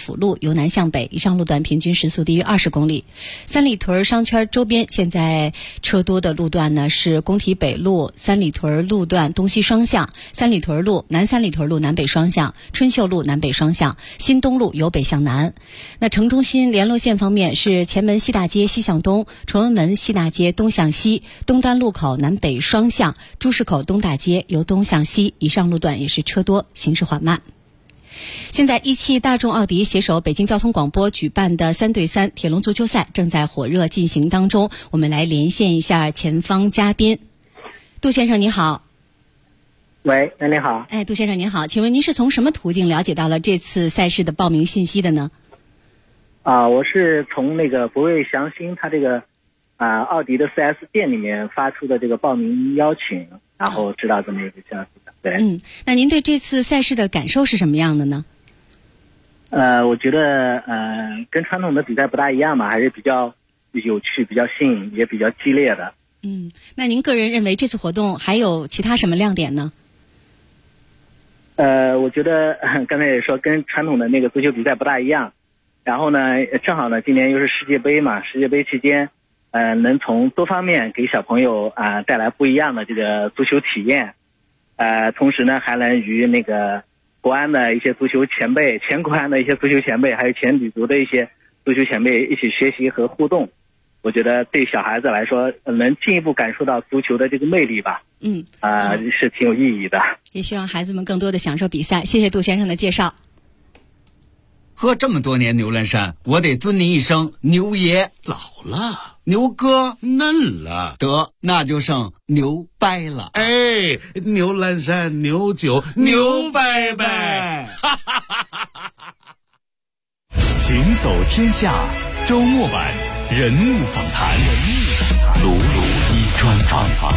辅路由南向北，以上路段平均时速低于20公里。三里屯商圈周边现在车多的路段呢是工体北路、三里屯路段东西双向、三里屯路、南三里屯路南北双向、春秀路南北双向、新东路由北向南。那城中心联络线方面是前门西大街西向东、崇文门西大街东向西、东单路口南北双向、朱市口东大街由东向西，以上路段也是车多，行驶缓慢。现在17大众奥迪携手北京交通广播举办的3对3铁笼足球赛正在火热进行当中，我们来连线一下前方嘉宾。杜先生您好。 喂，您好。 杜先生您好，请问您是从什么途径了解到了这次赛事的报名信息的呢？ 我是从那个博瑞祥星他这个奥迪的 4S 店里面发出的这个报名邀请，然后知道这么一个消息的。对。 那您对这次赛事的感受是什么样的呢？ 我觉得跟传统的比赛不大一样嘛，还是比较有趣、比较新颖，也比较激烈的。 那您个人认为这次活动还有其他什么亮点呢？ 我觉得刚才也说跟传统的那个足球比赛不大一样，然后呢，正好呢今年又是世界杯嘛，世界杯期间，能从多方面给小朋友带来不一样的这个足球体验，同时呢还能与那个国安的一些足球前辈、前国安的一些足球前辈，还有前女足的一些足球前辈一起学习和互动。我觉得对小孩子来说，能进一步感受到足球的这个魅力吧。是挺有意义的。 也希望孩子们更多的享受比赛。谢谢杜先生的介绍。 喝这么多年牛栏山，我得尊您一声牛爷。 老了， 牛哥嫩了， 得那就剩牛掰了。 哎，牛栏山牛酒牛掰掰。 行走天下周末版人物访谈，鲁鲁一专访。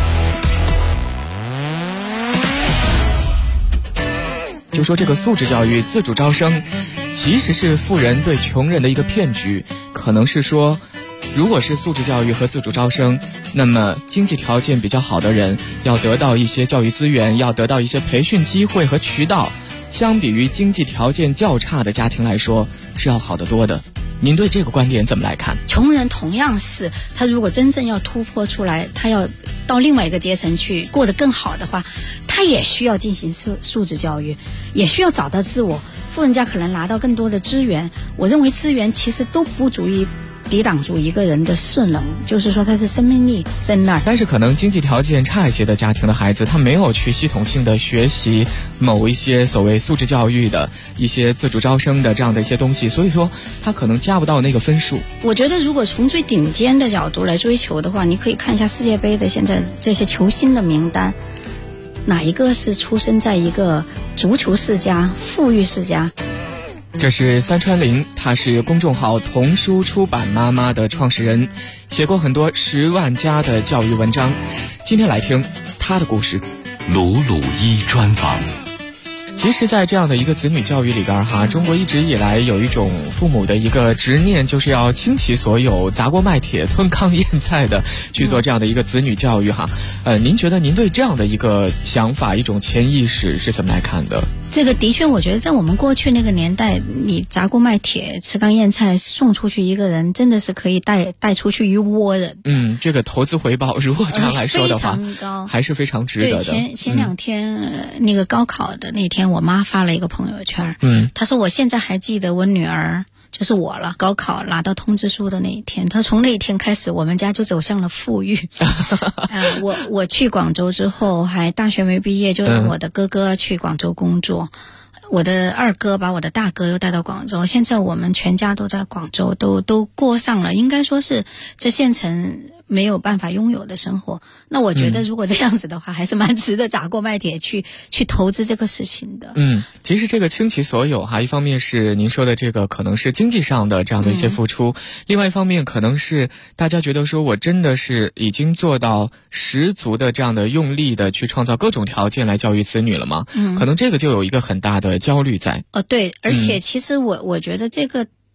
就说这个素质教育自主招生其实是富人对穷人的一个骗局。可能是说，如果是素质教育和自主招生，那么经济条件比较好的人要得到一些教育资源，要得到一些培训机会和渠道，相比于经济条件较差的家庭来说是要好得多的。您对这个观点怎么来看？ 穷人同样是，他如果真正要突破出来，他要到另外一个阶层去过得更好的话，他也需要进行素质教育，也需要找到自我。富人家可能拿到更多的资源，我认为资源其实都不足以抵挡住一个人的势能，就是说他的生命力在那儿。 但是可能经济条件差一些的家庭的孩子，他没有去系统性的学习某一些所谓素质教育的一些自主招生的这样的一些东西，所以说他可能加不到那个分数。 我觉得如果从最顶尖的角度来追求的话，你可以看一下世界杯的现在这些球星的名单，哪一个是出生在一个足球世家、富裕世家？ 这是三川玲，她是公众号童书出版妈妈的创始人，写过很多10万加的教育文章。今天来听她的故事。 鲁鲁一专访。 其实在这样的一个子女教育里边中国一直以来有一种父母的一个执念，就是要倾其所有，砸锅卖铁，吞糠咽菜的去做这样的一个子女教育您觉得您对这样的一个想法，一种潜意识是怎么来看的？ 这个的确，我觉得在我们过去那个年代，你砸锅卖铁、吃糠咽菜送出去一个人，真的是可以带出去一窝人。 这个投资回报如果这样来说的话， 非常高， 还是非常值得的。 对，前2天那个高考的那天，我妈发了一个朋友圈，她说我现在还记得我女儿。就是我了，高考拿到通知书的那一天，他从那一天开始，我们家就走向了富裕。我去广州之后，还大学没毕业，就让我的哥哥去广州工作。我的二哥把我的大哥又带到广州，现在我们全家都在广州，都过上了应该说是在县城没有办法拥有的生活。那我觉得如果这样子的话，还是蛮值得砸锅卖铁去投资这个事情的。 其实这个倾其所有一方面是您说的这个可能是经济上的这样的一些付出，另外一方面可能是大家觉得说我真的是已经做到十足的这样的用力的去创造各种条件来教育子女了吗？可能这个就有一个很大的焦虑在。 对，而且其实我觉得这个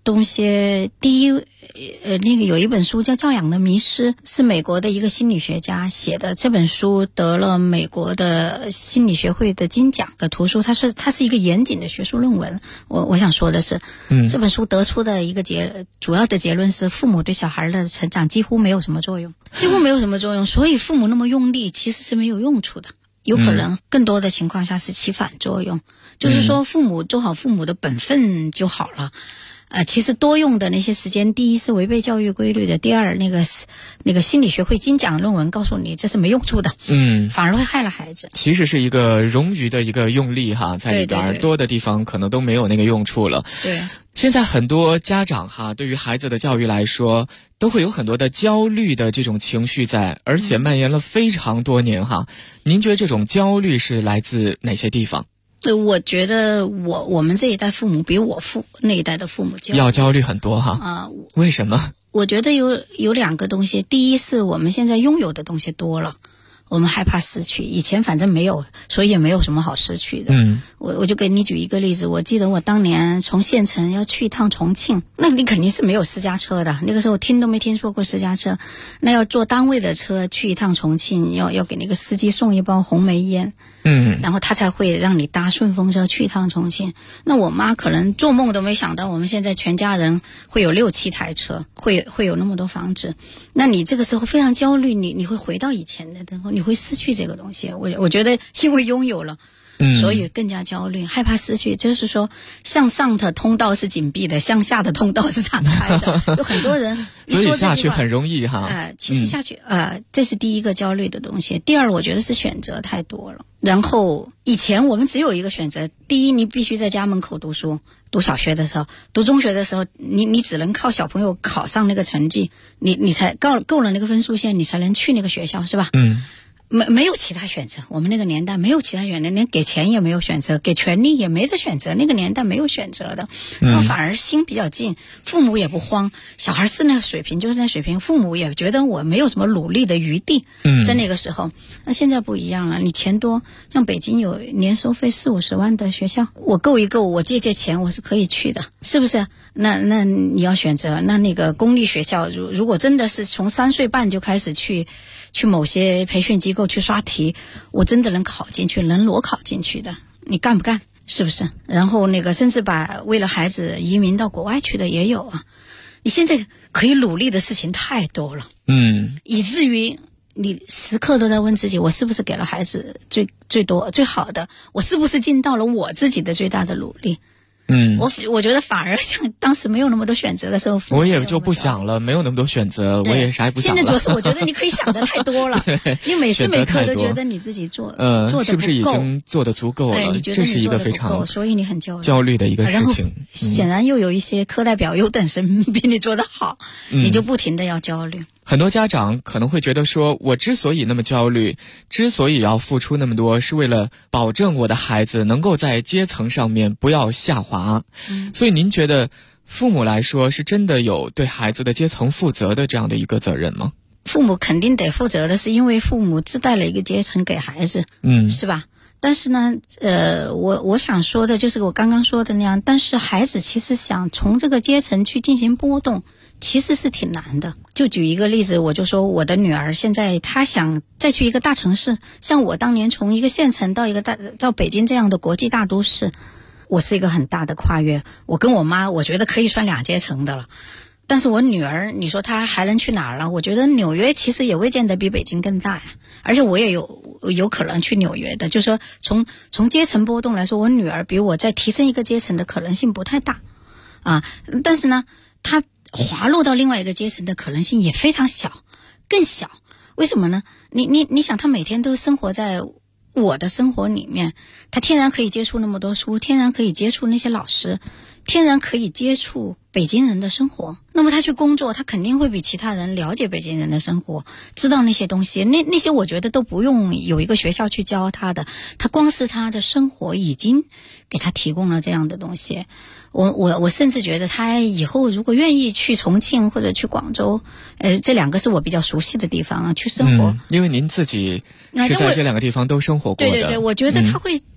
东西，第一，那个有一本书叫《教养的迷失》，是美国的一个心理学家写的。这本书得了美国的心理学会的金奖的图书，它是一个严谨的学术论文。我想说的是，这本书得出的一个主要的结论是，父母对小孩的成长几乎没有什么作用，所以父母那么用力其实是没有用处的。有可能更多的情况下是起反作用，就是说父母做好父母的本分就好了。其实多用的那些时间，第一是违背教育规律的，第二那个心理学会金奖论文告诉你这是没用处的，反而会害了孩子。 其实是一个冗余的一个用力哈，在里边多的地方可能都没有那个用处了。 对， 现在很多家长哈，对于孩子的教育来说，都会有很多的焦虑的这种情绪在，而且蔓延了非常多年哈。您觉得这种焦虑是来自哪些地方？ 我觉得我们这一代父母比我那一代的父母要焦虑很多哈。为什么？ 我觉得有两个东西，第一是我们现在拥有的东西多了，我们害怕失去，以前反正没有，所以也没有什么好失去的。我就给你举一个例子，我记得我当年从县城要去一趟重庆，那你肯定是没有私家车的，那个时候听都没听说过私家车，那要坐单位的车去一趟重庆，要给那个司机送一包红梅烟，然后他才会让你搭顺风车去一趟重庆。那我妈可能做梦都没想到我们现在全家人会有6-7台车，会有那么多房子。那你这个时候非常焦虑，你会回到以前的，然后你会失去这个东西。我觉得因为拥有了，所以更加焦虑，害怕失去。就是说向上的通道是紧闭的，向下的通道是敞开的。有很多人所以下去很容易哈。 其实下去这是第一个焦虑的东西。第二，我觉得是选择太多了。然后以前我们只有一个选择，第一，你必须在家门口读书，读小学的时候，读中学的时候，你只能靠小朋友考上那个成绩，你才够了那个分数线，你才能去那个学校，是吧？没有其他选择，我们那个年代没有其他选择，连给钱也没有选择，给权利也没得选择，那个年代没有选择的，然后反而心比较近，父母也不慌，小孩是那个水平就是那水平，父母也觉得我没有什么努力的余地，在那个时候。那现在不一样了，你钱多，像北京有年收费40-50万的学校，我够一够，我借钱我是可以去的，是不是？那你要选择，那个公立学校，如果真的是从3岁半就开始去某些培训机构去刷题，我真的能考进去，能裸考进去的，你干不干？是不是？然后甚至为了孩子移民到国外去的也有啊。你现在可以努力的事情太多了，以至于你时刻都在问自己，我是不是给了孩子最多最好的？我是不是尽到了我自己的最大的努力？我觉得反而像当时没有那么多选择的时候， 我也就不想了，没有那么多选择，我也啥也不想了。 现在主要是我觉得你可以想的太多了，你每时每刻都觉得你自己做的不够， 是不是已经做的足够了？ 对，你觉得这是一个非常所以你很焦虑的一个事情。 显然又有一些课代表优等生比你做得好，你就不停的要焦虑。 很多家长可能会觉得说，我之所以那么焦虑，之所以要付出那么多，是为了保证我的孩子能够在阶层上面不要下滑。所以您觉得父母来说是真的有对孩子的阶层负责的这样的一个责任吗？ 父母肯定得负责的，是因为父母自带了一个阶层给孩子，是吧？但是呢，我想说的就是我刚刚说的那样，但是孩子其实想从这个阶层去进行波动，其实是挺难的。就举一个例子，我就说我的女儿现在她想再去一个大城市，像我当年从一个县城到北京这样的国际大都市，我是一个很大的跨越。我跟我妈，我觉得可以算2阶层的了。但是我女儿，你说她还能去哪儿了？我觉得纽约其实也未见得比北京更大呀，而且我也有可能去纽约的。就是说从阶层波动来说，我女儿比我再提升一个阶层的可能性不太大啊。但是呢，她滑落到另外一个阶层的可能性也非常小，更小。为什么呢？你想，她每天都生活在我的生活里面，她天然可以接触那么多书，天然可以接触那些老师，天然可以接触北京人的生活。那么他去工作，他肯定会比其他人了解北京人的生活，知道那些东西。那些我觉得都不用有一个学校去教他的，他光是他的生活已经给他提供了这样的东西。我甚至觉得他以后如果愿意去重庆或者去广州，这2个是我比较熟悉的地方啊，去生活。 因为您自己是在这2个地方都生活过的。 对，我觉得他会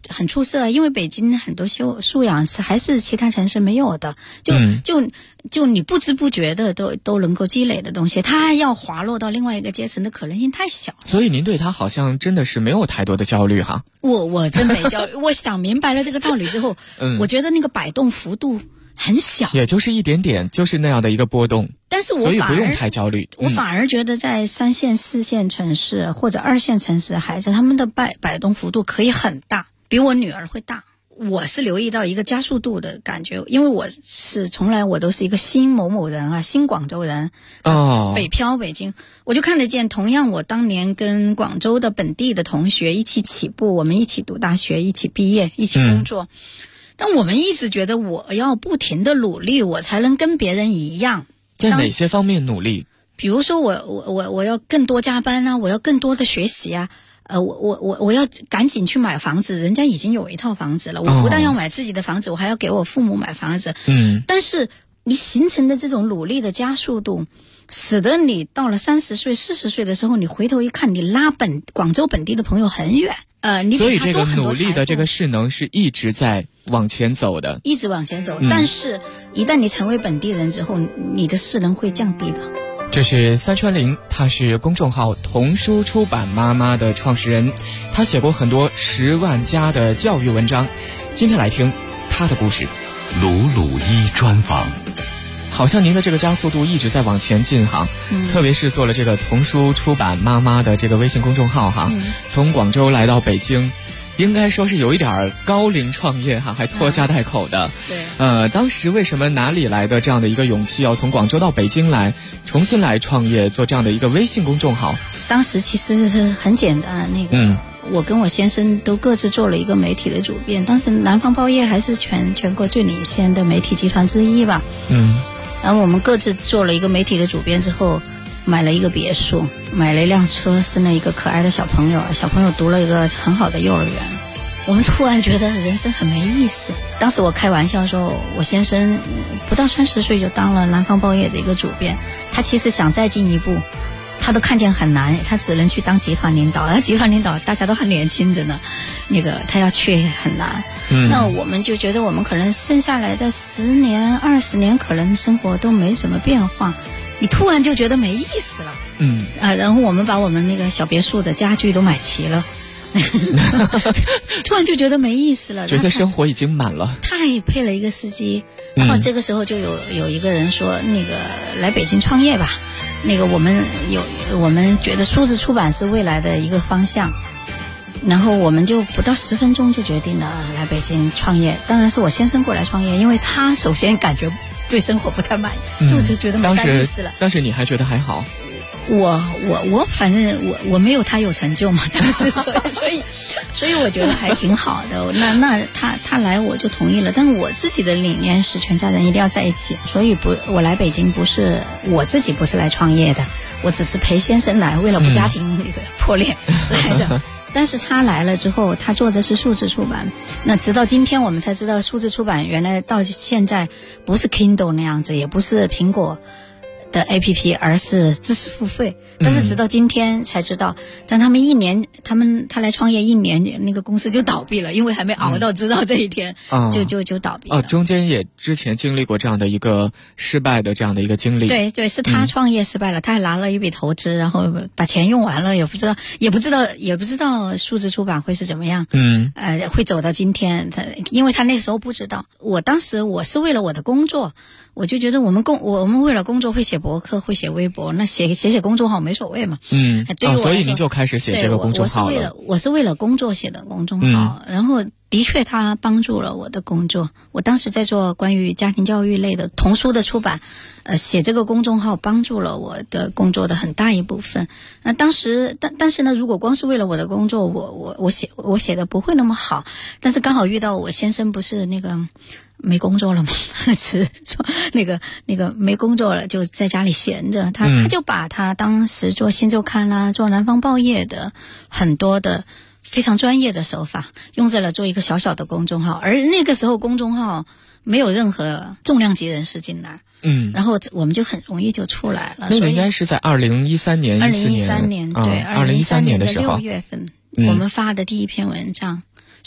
很出色，因为北京很多素养还是其他城市没有的，就你不知不觉的都能够积累的东西，它要滑落到另外一个阶层的可能性太小了。 所以您对它好像真的是没有太多的焦虑哈。 我真没焦虑，我想明白了这个道理之后，我觉得那个摆动幅度很小， 也就是一点点，就是那样的一个波动。 但是所以不用太焦虑。 我反而觉得在3线、4线城市或者2线城市的孩子，他们的摆动幅度可以很大，比我女儿会大。我是留意到一个加速度的感觉，因为我是从来我都是一个新某某人啊，新广州人北漂北京，我就看得见，同样我当年跟广州的本地的同学一起起步，我们一起读大学，一起毕业，一起工作。但我们一直觉得我要不停的努力，我才能跟别人一样。 在哪些方面努力？ 比如说我要更多加班啊，我要更多的学习啊。我要赶紧去买房子，人家已经有一套房子了，我不但要买自己的房子，我还要给我父母买房子。但是你形成的这种努力的加速度，使得你到了30岁、40岁的时候，你回头一看，你拉广州本地的朋友很远。 所以这个努力的这个势能是一直在往前走的， 一直往前走。但是一旦你成为本地人之后，你的势能会降低的。 这是三川玲，她是公众号童书出版妈妈的创始人，她写过很多10万加的教育文章。今天来听她的故事。 鲁鲁一专访。 好像您的这个加速度一直在往前进哈，特别是做了这个童书出版妈妈的这个微信公众号哈，从广州来到北京，应该说是有一点高龄创业哈，还拖家带口的。 对。 当时为什么哪里来的这样的一个勇气，要从广州到北京来，重新来创业，做这样的一个微信公众号？ 当时其实是很简单，我跟我先生都各自做了一个媒体的主编。当时南方报业还是全国最领先的媒体集团之一吧。然后我们各自做了一个媒体的主编之后，买了一个别墅，买了一辆车，生了一个可爱的小朋友，小朋友读了一个很好的幼儿园。我们突然觉得人生很没意思。当时我开玩笑说，我先生不到30岁就当了南方报业的一个主编，他其实想再进一步，他都看见很难，他只能去当集团领导。而集团领导大家都很年轻着呢，他要去很难。那我们就觉得我们可能剩下来的10年、20年，可能生活都没什么变化。你突然就觉得没意思了。然后我们把我们那个小别墅的家具都买齐了。突然就觉得没意思了， 觉得生活已经满了。 他还配了一个司机，然后这个时候就有一个人说，来北京创业吧。我们觉得数字出版是未来的一个方向，然后我们就不到10分钟就决定了来北京创业。当然是我先生过来创业，因为他首先感觉对生活不太满意，就觉得没啥意思了。 当时你还觉得还好？ 我反正我没有他有成就嘛，当时所以我觉得还挺好的。那他来我就同意了，但我自己的理念是全家人一定要在一起，所以我来北京我自己不是来创业的，我只是陪先生来，为了不家庭破裂来的。但是他来了之后，他做的是数字出版。那直到今天我们才知道，数字出版原来到现在不是 Kindle 那样子，也不是苹果的 APP， 而是知识付费。但是直到今天才知道，但他来创业1年，那个公司就倒闭了，因为还没熬到知道这一天，就倒闭了。 中间也之前经历过这样的一个失败的这样的一个经历。 对，是他创业失败了，他还拿了一笔投资，然后把钱用完了，也不知道数字出版会是怎么样，会走到今天。因为他那个时候不知道。我当时我是为了我的工作，我就觉得我们为了工作会写博客，会写微博，那写公众号没所谓嘛。 所以您就开始写这个公众号了。 我是为了工作写的公众号，然后的确它帮助了我的工作。我当时在做关于家庭教育类的童书的出版，写这个公众号帮助了我的工作的很大一部分。那当时但是呢，如果光是为了我的工作，我写的不会那么好。但是刚好遇到我先生不是没工作了吗？是说没工作了，就在家里闲着。他就把他当时做新周刊啦，做南方报业的很多的非常专业的手法，用在了做一个小小的公众号。而那个时候公众号没有任何重量级人士进来，然后我们就很容易就出来了。 那个应该是在2013年、 2013年，对，2013年的6月份，我们发的第一篇文章。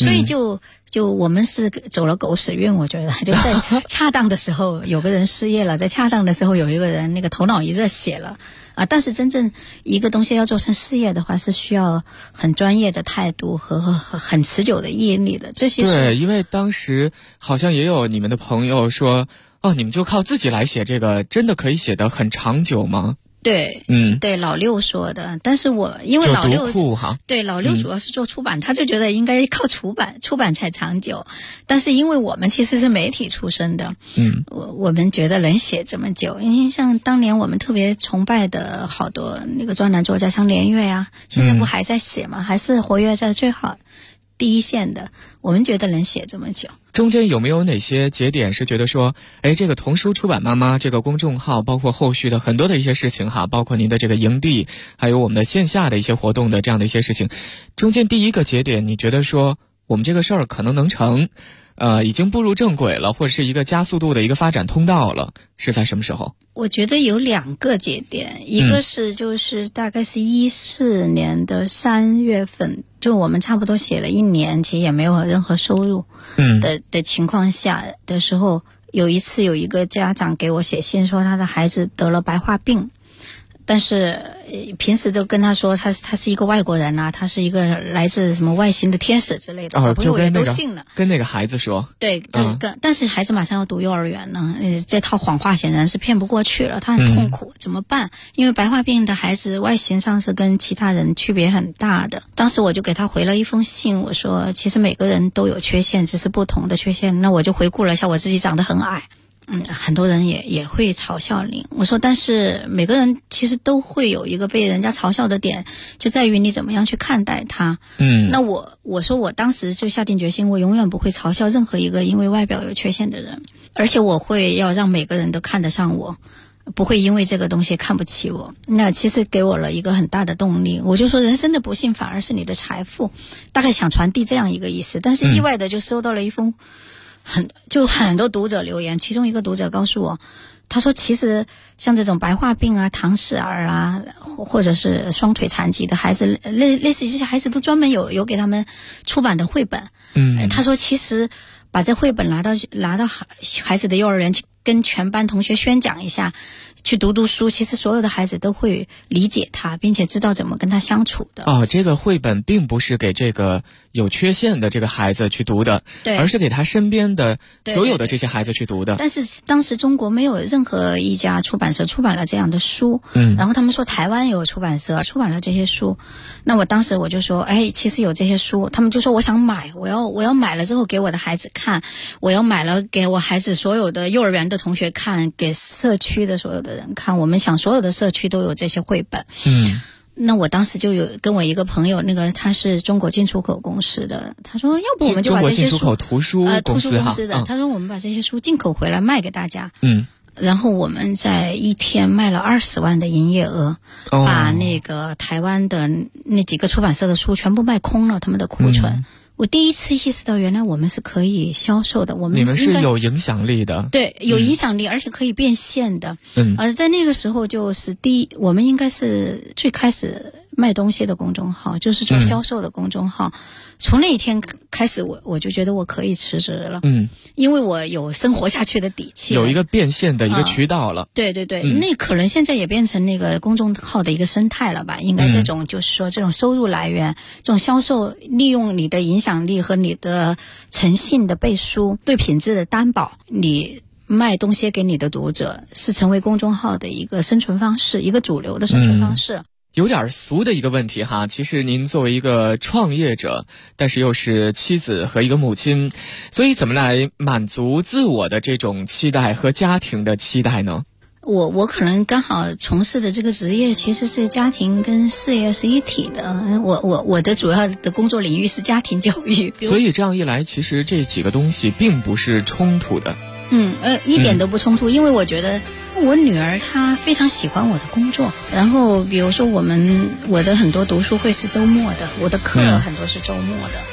所以就我们是走了狗屎运，我觉得就在恰当的时候有个人失业了，在恰当的时候有一个人那个头脑一热写了啊。但是真正一个东西要做成事业的话，是需要很专业的态度和很持久的毅力的。这些对，因为当时好像也有你们的朋友说，哦，你们就靠自己来写这个，真的可以写得很长久吗？ 对，对，老六说的。但是我因为老六对老六主要是做出版，他就觉得应该靠出版才长久。但是因为我们其实是媒体出身的，我们觉得能写这么久，因为像当年我们特别崇拜的好多那个专栏作家，像连岳啊，现在不还在写吗？还是活跃在最好第一线的，我们觉得能写这么久。 中间有没有哪些节点是觉得说，这个童书出版妈妈这个公众号，包括后续的很多的一些事情哈，包括您的这个营地，还有我们的线下的一些活动的这样的一些事情，中间第一个节点，你觉得说我们这个事儿可能能成，已经步入正轨了，或者是一个加速度的一个发展通道了，是在什么时候？ 我觉得有2个节点，一个是就是大概是14年的3月份，就我们差不多写了1年，其实也没有任何收入的情况下的时候，有一次有一个家长给我写信说他的孩子得了白化病，但是平时都跟他说他是一个外国人啊，他是一个来自什么外星的天使之类的，小朋友也都信了， 跟那个孩子说， 对，但是孩子马上要读幼儿园了，这套谎话显然是骗不过去了，他很痛苦，怎么办？因为白化病的孩子外形上是跟其他人区别很大的。当时我就给他回了一封信，我说其实每个人都有缺陷，只是不同的缺陷。那我就回顾了一下我自己长得很矮。很多人也会嘲笑你。我说，但是每个人其实都会有一个被人家嘲笑的点，就在于你怎么样去看待他。那我说我当时就下定决心，我永远不会嘲笑任何一个因为外表有缺陷的人，而且我会要让每个人都看得上我，不会因为这个东西看不起我。那其实给我了一个很大的动力，我就说人生的不幸反而是你的财富，大概想传递这样一个意思。但是意外的就收到了一封很多读者留言，其中一个读者告诉我，他说其实像这种白化病啊、唐氏儿啊，或者是双腿残疾的孩子，类似于这些孩子都专门有给他们出版的绘本。他说其实把这绘本拿到孩子的幼儿园去跟全班同学宣讲一下，去读书，其实所有的孩子都会理解他，并且知道怎么跟他相处的。 这个绘本并不是给这个有缺陷的这个孩子去读的， 对， 而是给他身边的所有的这些孩子去读的。 但是当时中国没有任何一家出版社出版了这样的书，然后他们说台湾有出版社出版了这些书，那我当时我就说，其实有这些书，他们就说我想买，我要买了之后给我的孩子看，我要买了给我孩子所有的幼儿园的同学看，给社区的所有的人看，我们想所有的社区都有这些绘本。那我当时就有跟我一个朋友，那个他是中国进出口公司的，他说要不我们就把这些书， 中国进出口图书公司的，他说我们把这些书进口回来卖给大家。然后我们在一天卖了20万的营业额，把那个台湾的那几个出版社的书全部卖空了，他们的库存。我第一次意识到原来我们是可以销售的， 你们是有影响力的。 对，有影响力，而且可以变现的。在那个时候就是我们应该是最开始卖东西的公众号，就是做销售的公众号。从那一天开始我就觉得我可以辞职了。因为我有生活下去的底气， 有一个变现的一个渠道了。 对，那可能现在也变成那个公众号的一个生态了吧，应该这种就是说这种收入来源，这种销售，利用你的影响力和你的诚信的背书，对品质的担保，你卖东西给你的读者，是成为公众号的一个生存方式，一个主流的生存方式。 有点俗的一个问题哈，其实您作为一个创业者，但是又是妻子和一个母亲，所以怎么来满足自我的这种期待和家庭的期待呢？ 我可能刚好从事的这个职业其实是家庭跟事业是一体的，我的主要的工作领域是家庭教育， 所以这样一来，其实这几个东西并不是冲突的。 一点都不冲突，因为我觉得我女儿她非常喜欢我的工作，然后比如说我的很多读书会是周末的，我的课很多是周末的，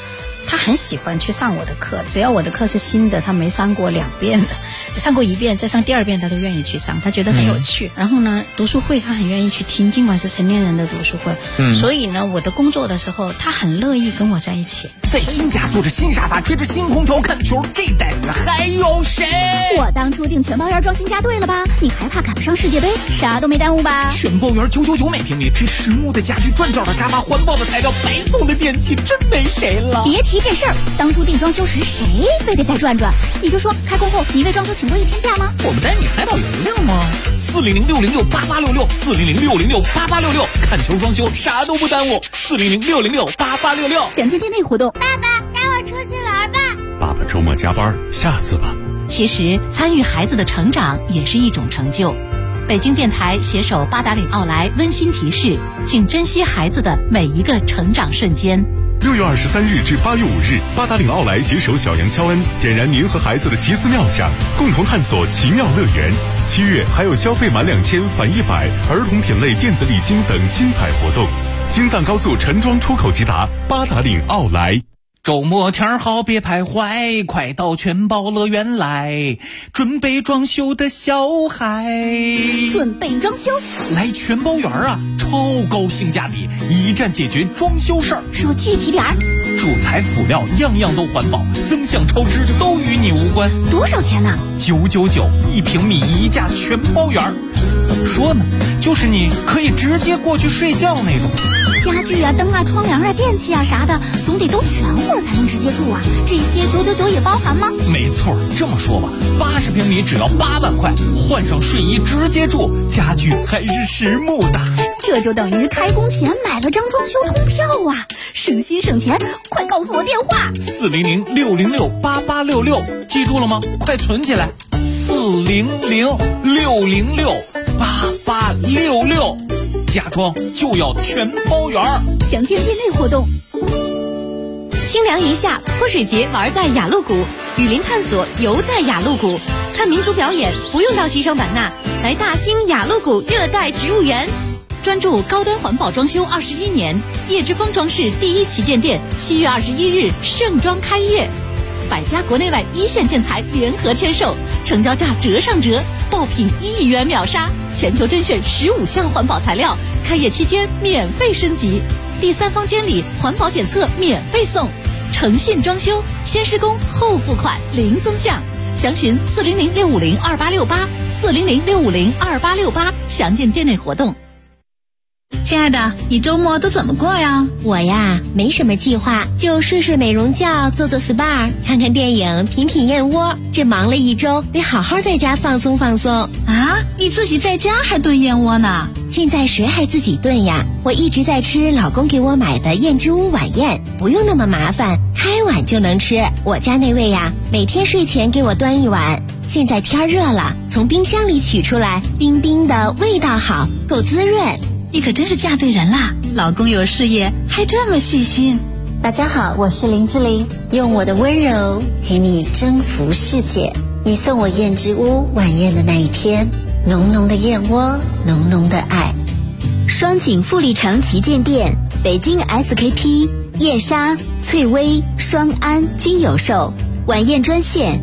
他很喜欢去上我的课，只要我的课是新的，他没上过2遍的，上过1遍再上第2遍他都愿意去上，他觉得很有趣。然后呢，读书会他很愿意去听，尽管是成年人的读书会。所以呢，我的工作的时候他很乐意跟我在一起。 在新家坐着新沙发，吹着新空调看球，这待遇还有谁？ 我当初订全包园装新家对了吧？你还怕赶不上世界杯？啥都没耽误吧？ 全包园999每平米，这实木的家具，转角的沙发，环保的材料，白送的电器，真没谁了。 别提这事儿，当初订装修时谁非得再转转？你就说开工后你为装修请过1天假吗？ 我们带你海岛游游吗？400-606-8866，400-606-8866，看球装修啥都不耽误。400-606-8866， 详见店内活动。 爸爸带我出去玩吧。 爸爸周末加班，下次吧。 其实参与孩子的成长也是一种成就。北京电台携手八达岭奥莱温馨提示，请珍惜孩子的每一个成长瞬间。 6月23日至8月5日，八达岭奥莱携手小杨肖恩，点燃您和孩子的奇思妙想，共同探索奇妙乐园。7月还有消费满2000返100，儿童品类电子礼金等精彩活动。京藏高速陈庄出口即达，八达岭奥莱。 周末天好别徘徊，快到全包乐园来，准备装修的小孩。 准备装修来全包园啊，超高性价比，一站解决装修事儿。 说具体点儿， 主材辅料样样都环保，增项超支都与你无关。 多少钱呢 ？999，1平米1价全包园。怎么说呢，就是你可以直接过去睡觉那种。 家具啊、灯啊、窗帘啊、电器啊啥的，总得都全乎了才能直接住啊。这些999也包含吗？ 没错，这么说吧，80平米只要8万块，换上睡衣直接住，家具还是实木的。 这就等于开工前买了张装修通票啊，省心省钱。快告诉我电话 ：400-606-8866，记住了吗？快存起来，400-606-8866，家装就要全包圆。 详见店内活动。 清凉一下，泼水节玩在雅鹿谷，雨林探索游在雅鹿谷，看民族表演不用到西双版纳，来大兴雅鹿谷热带植物园。专注高端环保装修21年，叶之峰装饰第1旗舰店7月21日盛装开业，百家国内外一线建材联合签售，成交价折上折，爆品1亿元秒杀，全球甄选15项环保材料，开业期间免费升级，第3方监理环保检测免费送，诚信装修，先施工后付款零增项，详询400-650-2868，400-650-2868，详见店内活动。 亲爱的，你周末都怎么过呀？ 我呀，没什么计划，就睡睡美容觉，做做 SPA， 看看电影，品品燕窝。这忙了一周，得好好在家放松放松。 啊，你自己在家还炖燕窝呢？ 现在谁还自己炖呀？我一直在吃老公给我买的燕之屋晚宴，不用那么麻烦，开碗就能吃。我家那位呀，每天睡前给我端1碗。现在天热了，从冰箱里取出来，冰冰的，味道好，够滋润。 你可真是嫁对人啦，老公有事业还这么细心。 大家好，我是林志玲，用我的温柔陪你征服世界。你送我燕之屋晚宴的那一天，浓浓的燕窝，浓浓的爱。 双井富力城旗舰店，北京 SKP、燕莎、翠微、双安均有售。晚宴专线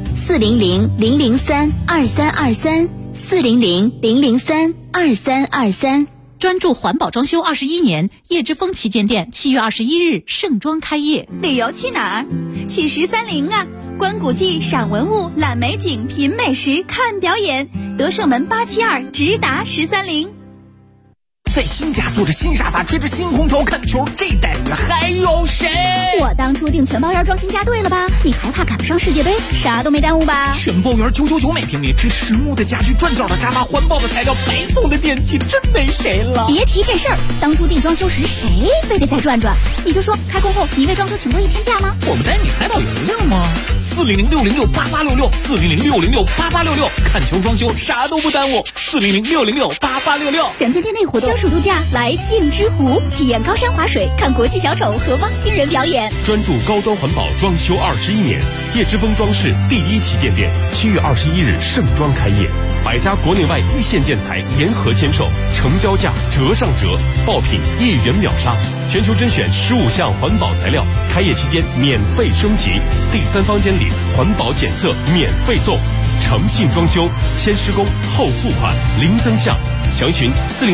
400-003-2323，400-003-2323。专注环保装修21年，叶之峰旗舰店7月21日盛装开业。 旅游去哪儿？去13陵啊！观古迹、赏文物、览美景、品美食、看表演。德胜门872直达13陵。 在新家坐着新沙发，吹着新空调看球，这待遇还有谁？ 我当初订全包园装新家对了吧？你还怕赶不上世界杯？啥都没耽误吧？ 全包园999每平米，这实木的家具，转角的沙发，环保的材料，白送的电器，真没谁了。 别提这事儿，当初订装修时谁非得再转转？你就说开工后你为装修请过1天假吗？ 我们带你海岛游游吗 400-606-8866，400-606-8866，看球装修啥都不耽误，400-606-8866。 详见店内活动，消暑度假来镜之湖，体验高山滑水，看国际小丑和汪星人表演。 专注高端环保装修21年，叶之峰装饰第一旗舰店7月21日盛装开业，100家国内外一线建材联合签售，成交价折上折，爆品1元秒杀，全球甄选15项环保材料，开业期间免费升级，第3房间里环保检测免费送，诚信装修，先施工后付款，零增项，详询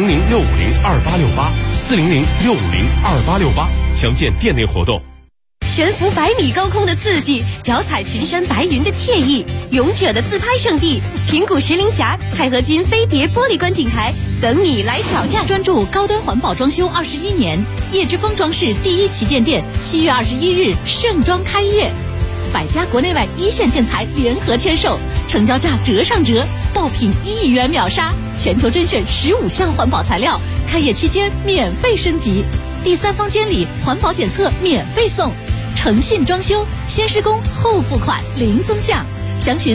400-650-2868，400-650-2868，详见店内活动。 悬浮100米高空的刺激，脚踩群山白云的惬意，勇者的自拍圣地平谷石林峡钛合金飞碟玻璃观景台等你来挑战。专注高端环保装修21年，叶之峰装饰第一旗舰店7月21日盛装开业，100家国内外一线建材联合签售，成交价折上折，爆品1元秒杀，全球甄选15项环保材料，开业期间免费升级，第3房间里环保检测免费送，诚信装修，先施工后付款，零增项，详询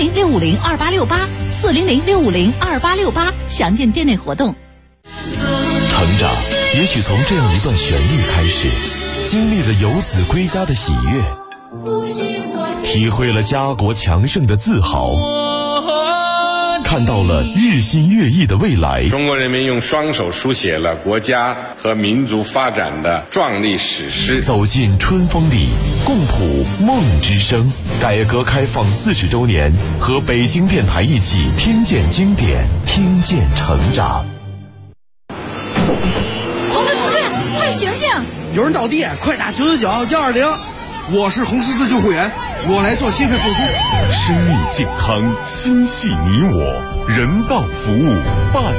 400-650-2868，400-650-2868，详见店内活动。 成长也许从这样一段旋律开始，经历了游子归家的喜悦，体会了家国强盛的自豪，看到了日新月异的未来。 中国人民用双手书写了国家和民族发展的壮丽史诗。 走进春风里，共谱梦之声。改革开放40周年，和北京电台一起听见经典，听见成长。 同志，快醒醒！ 有人倒地，快打999-120。我是红十字救护员，我来做心肺复苏。 生命健康，心系你我，人道服务办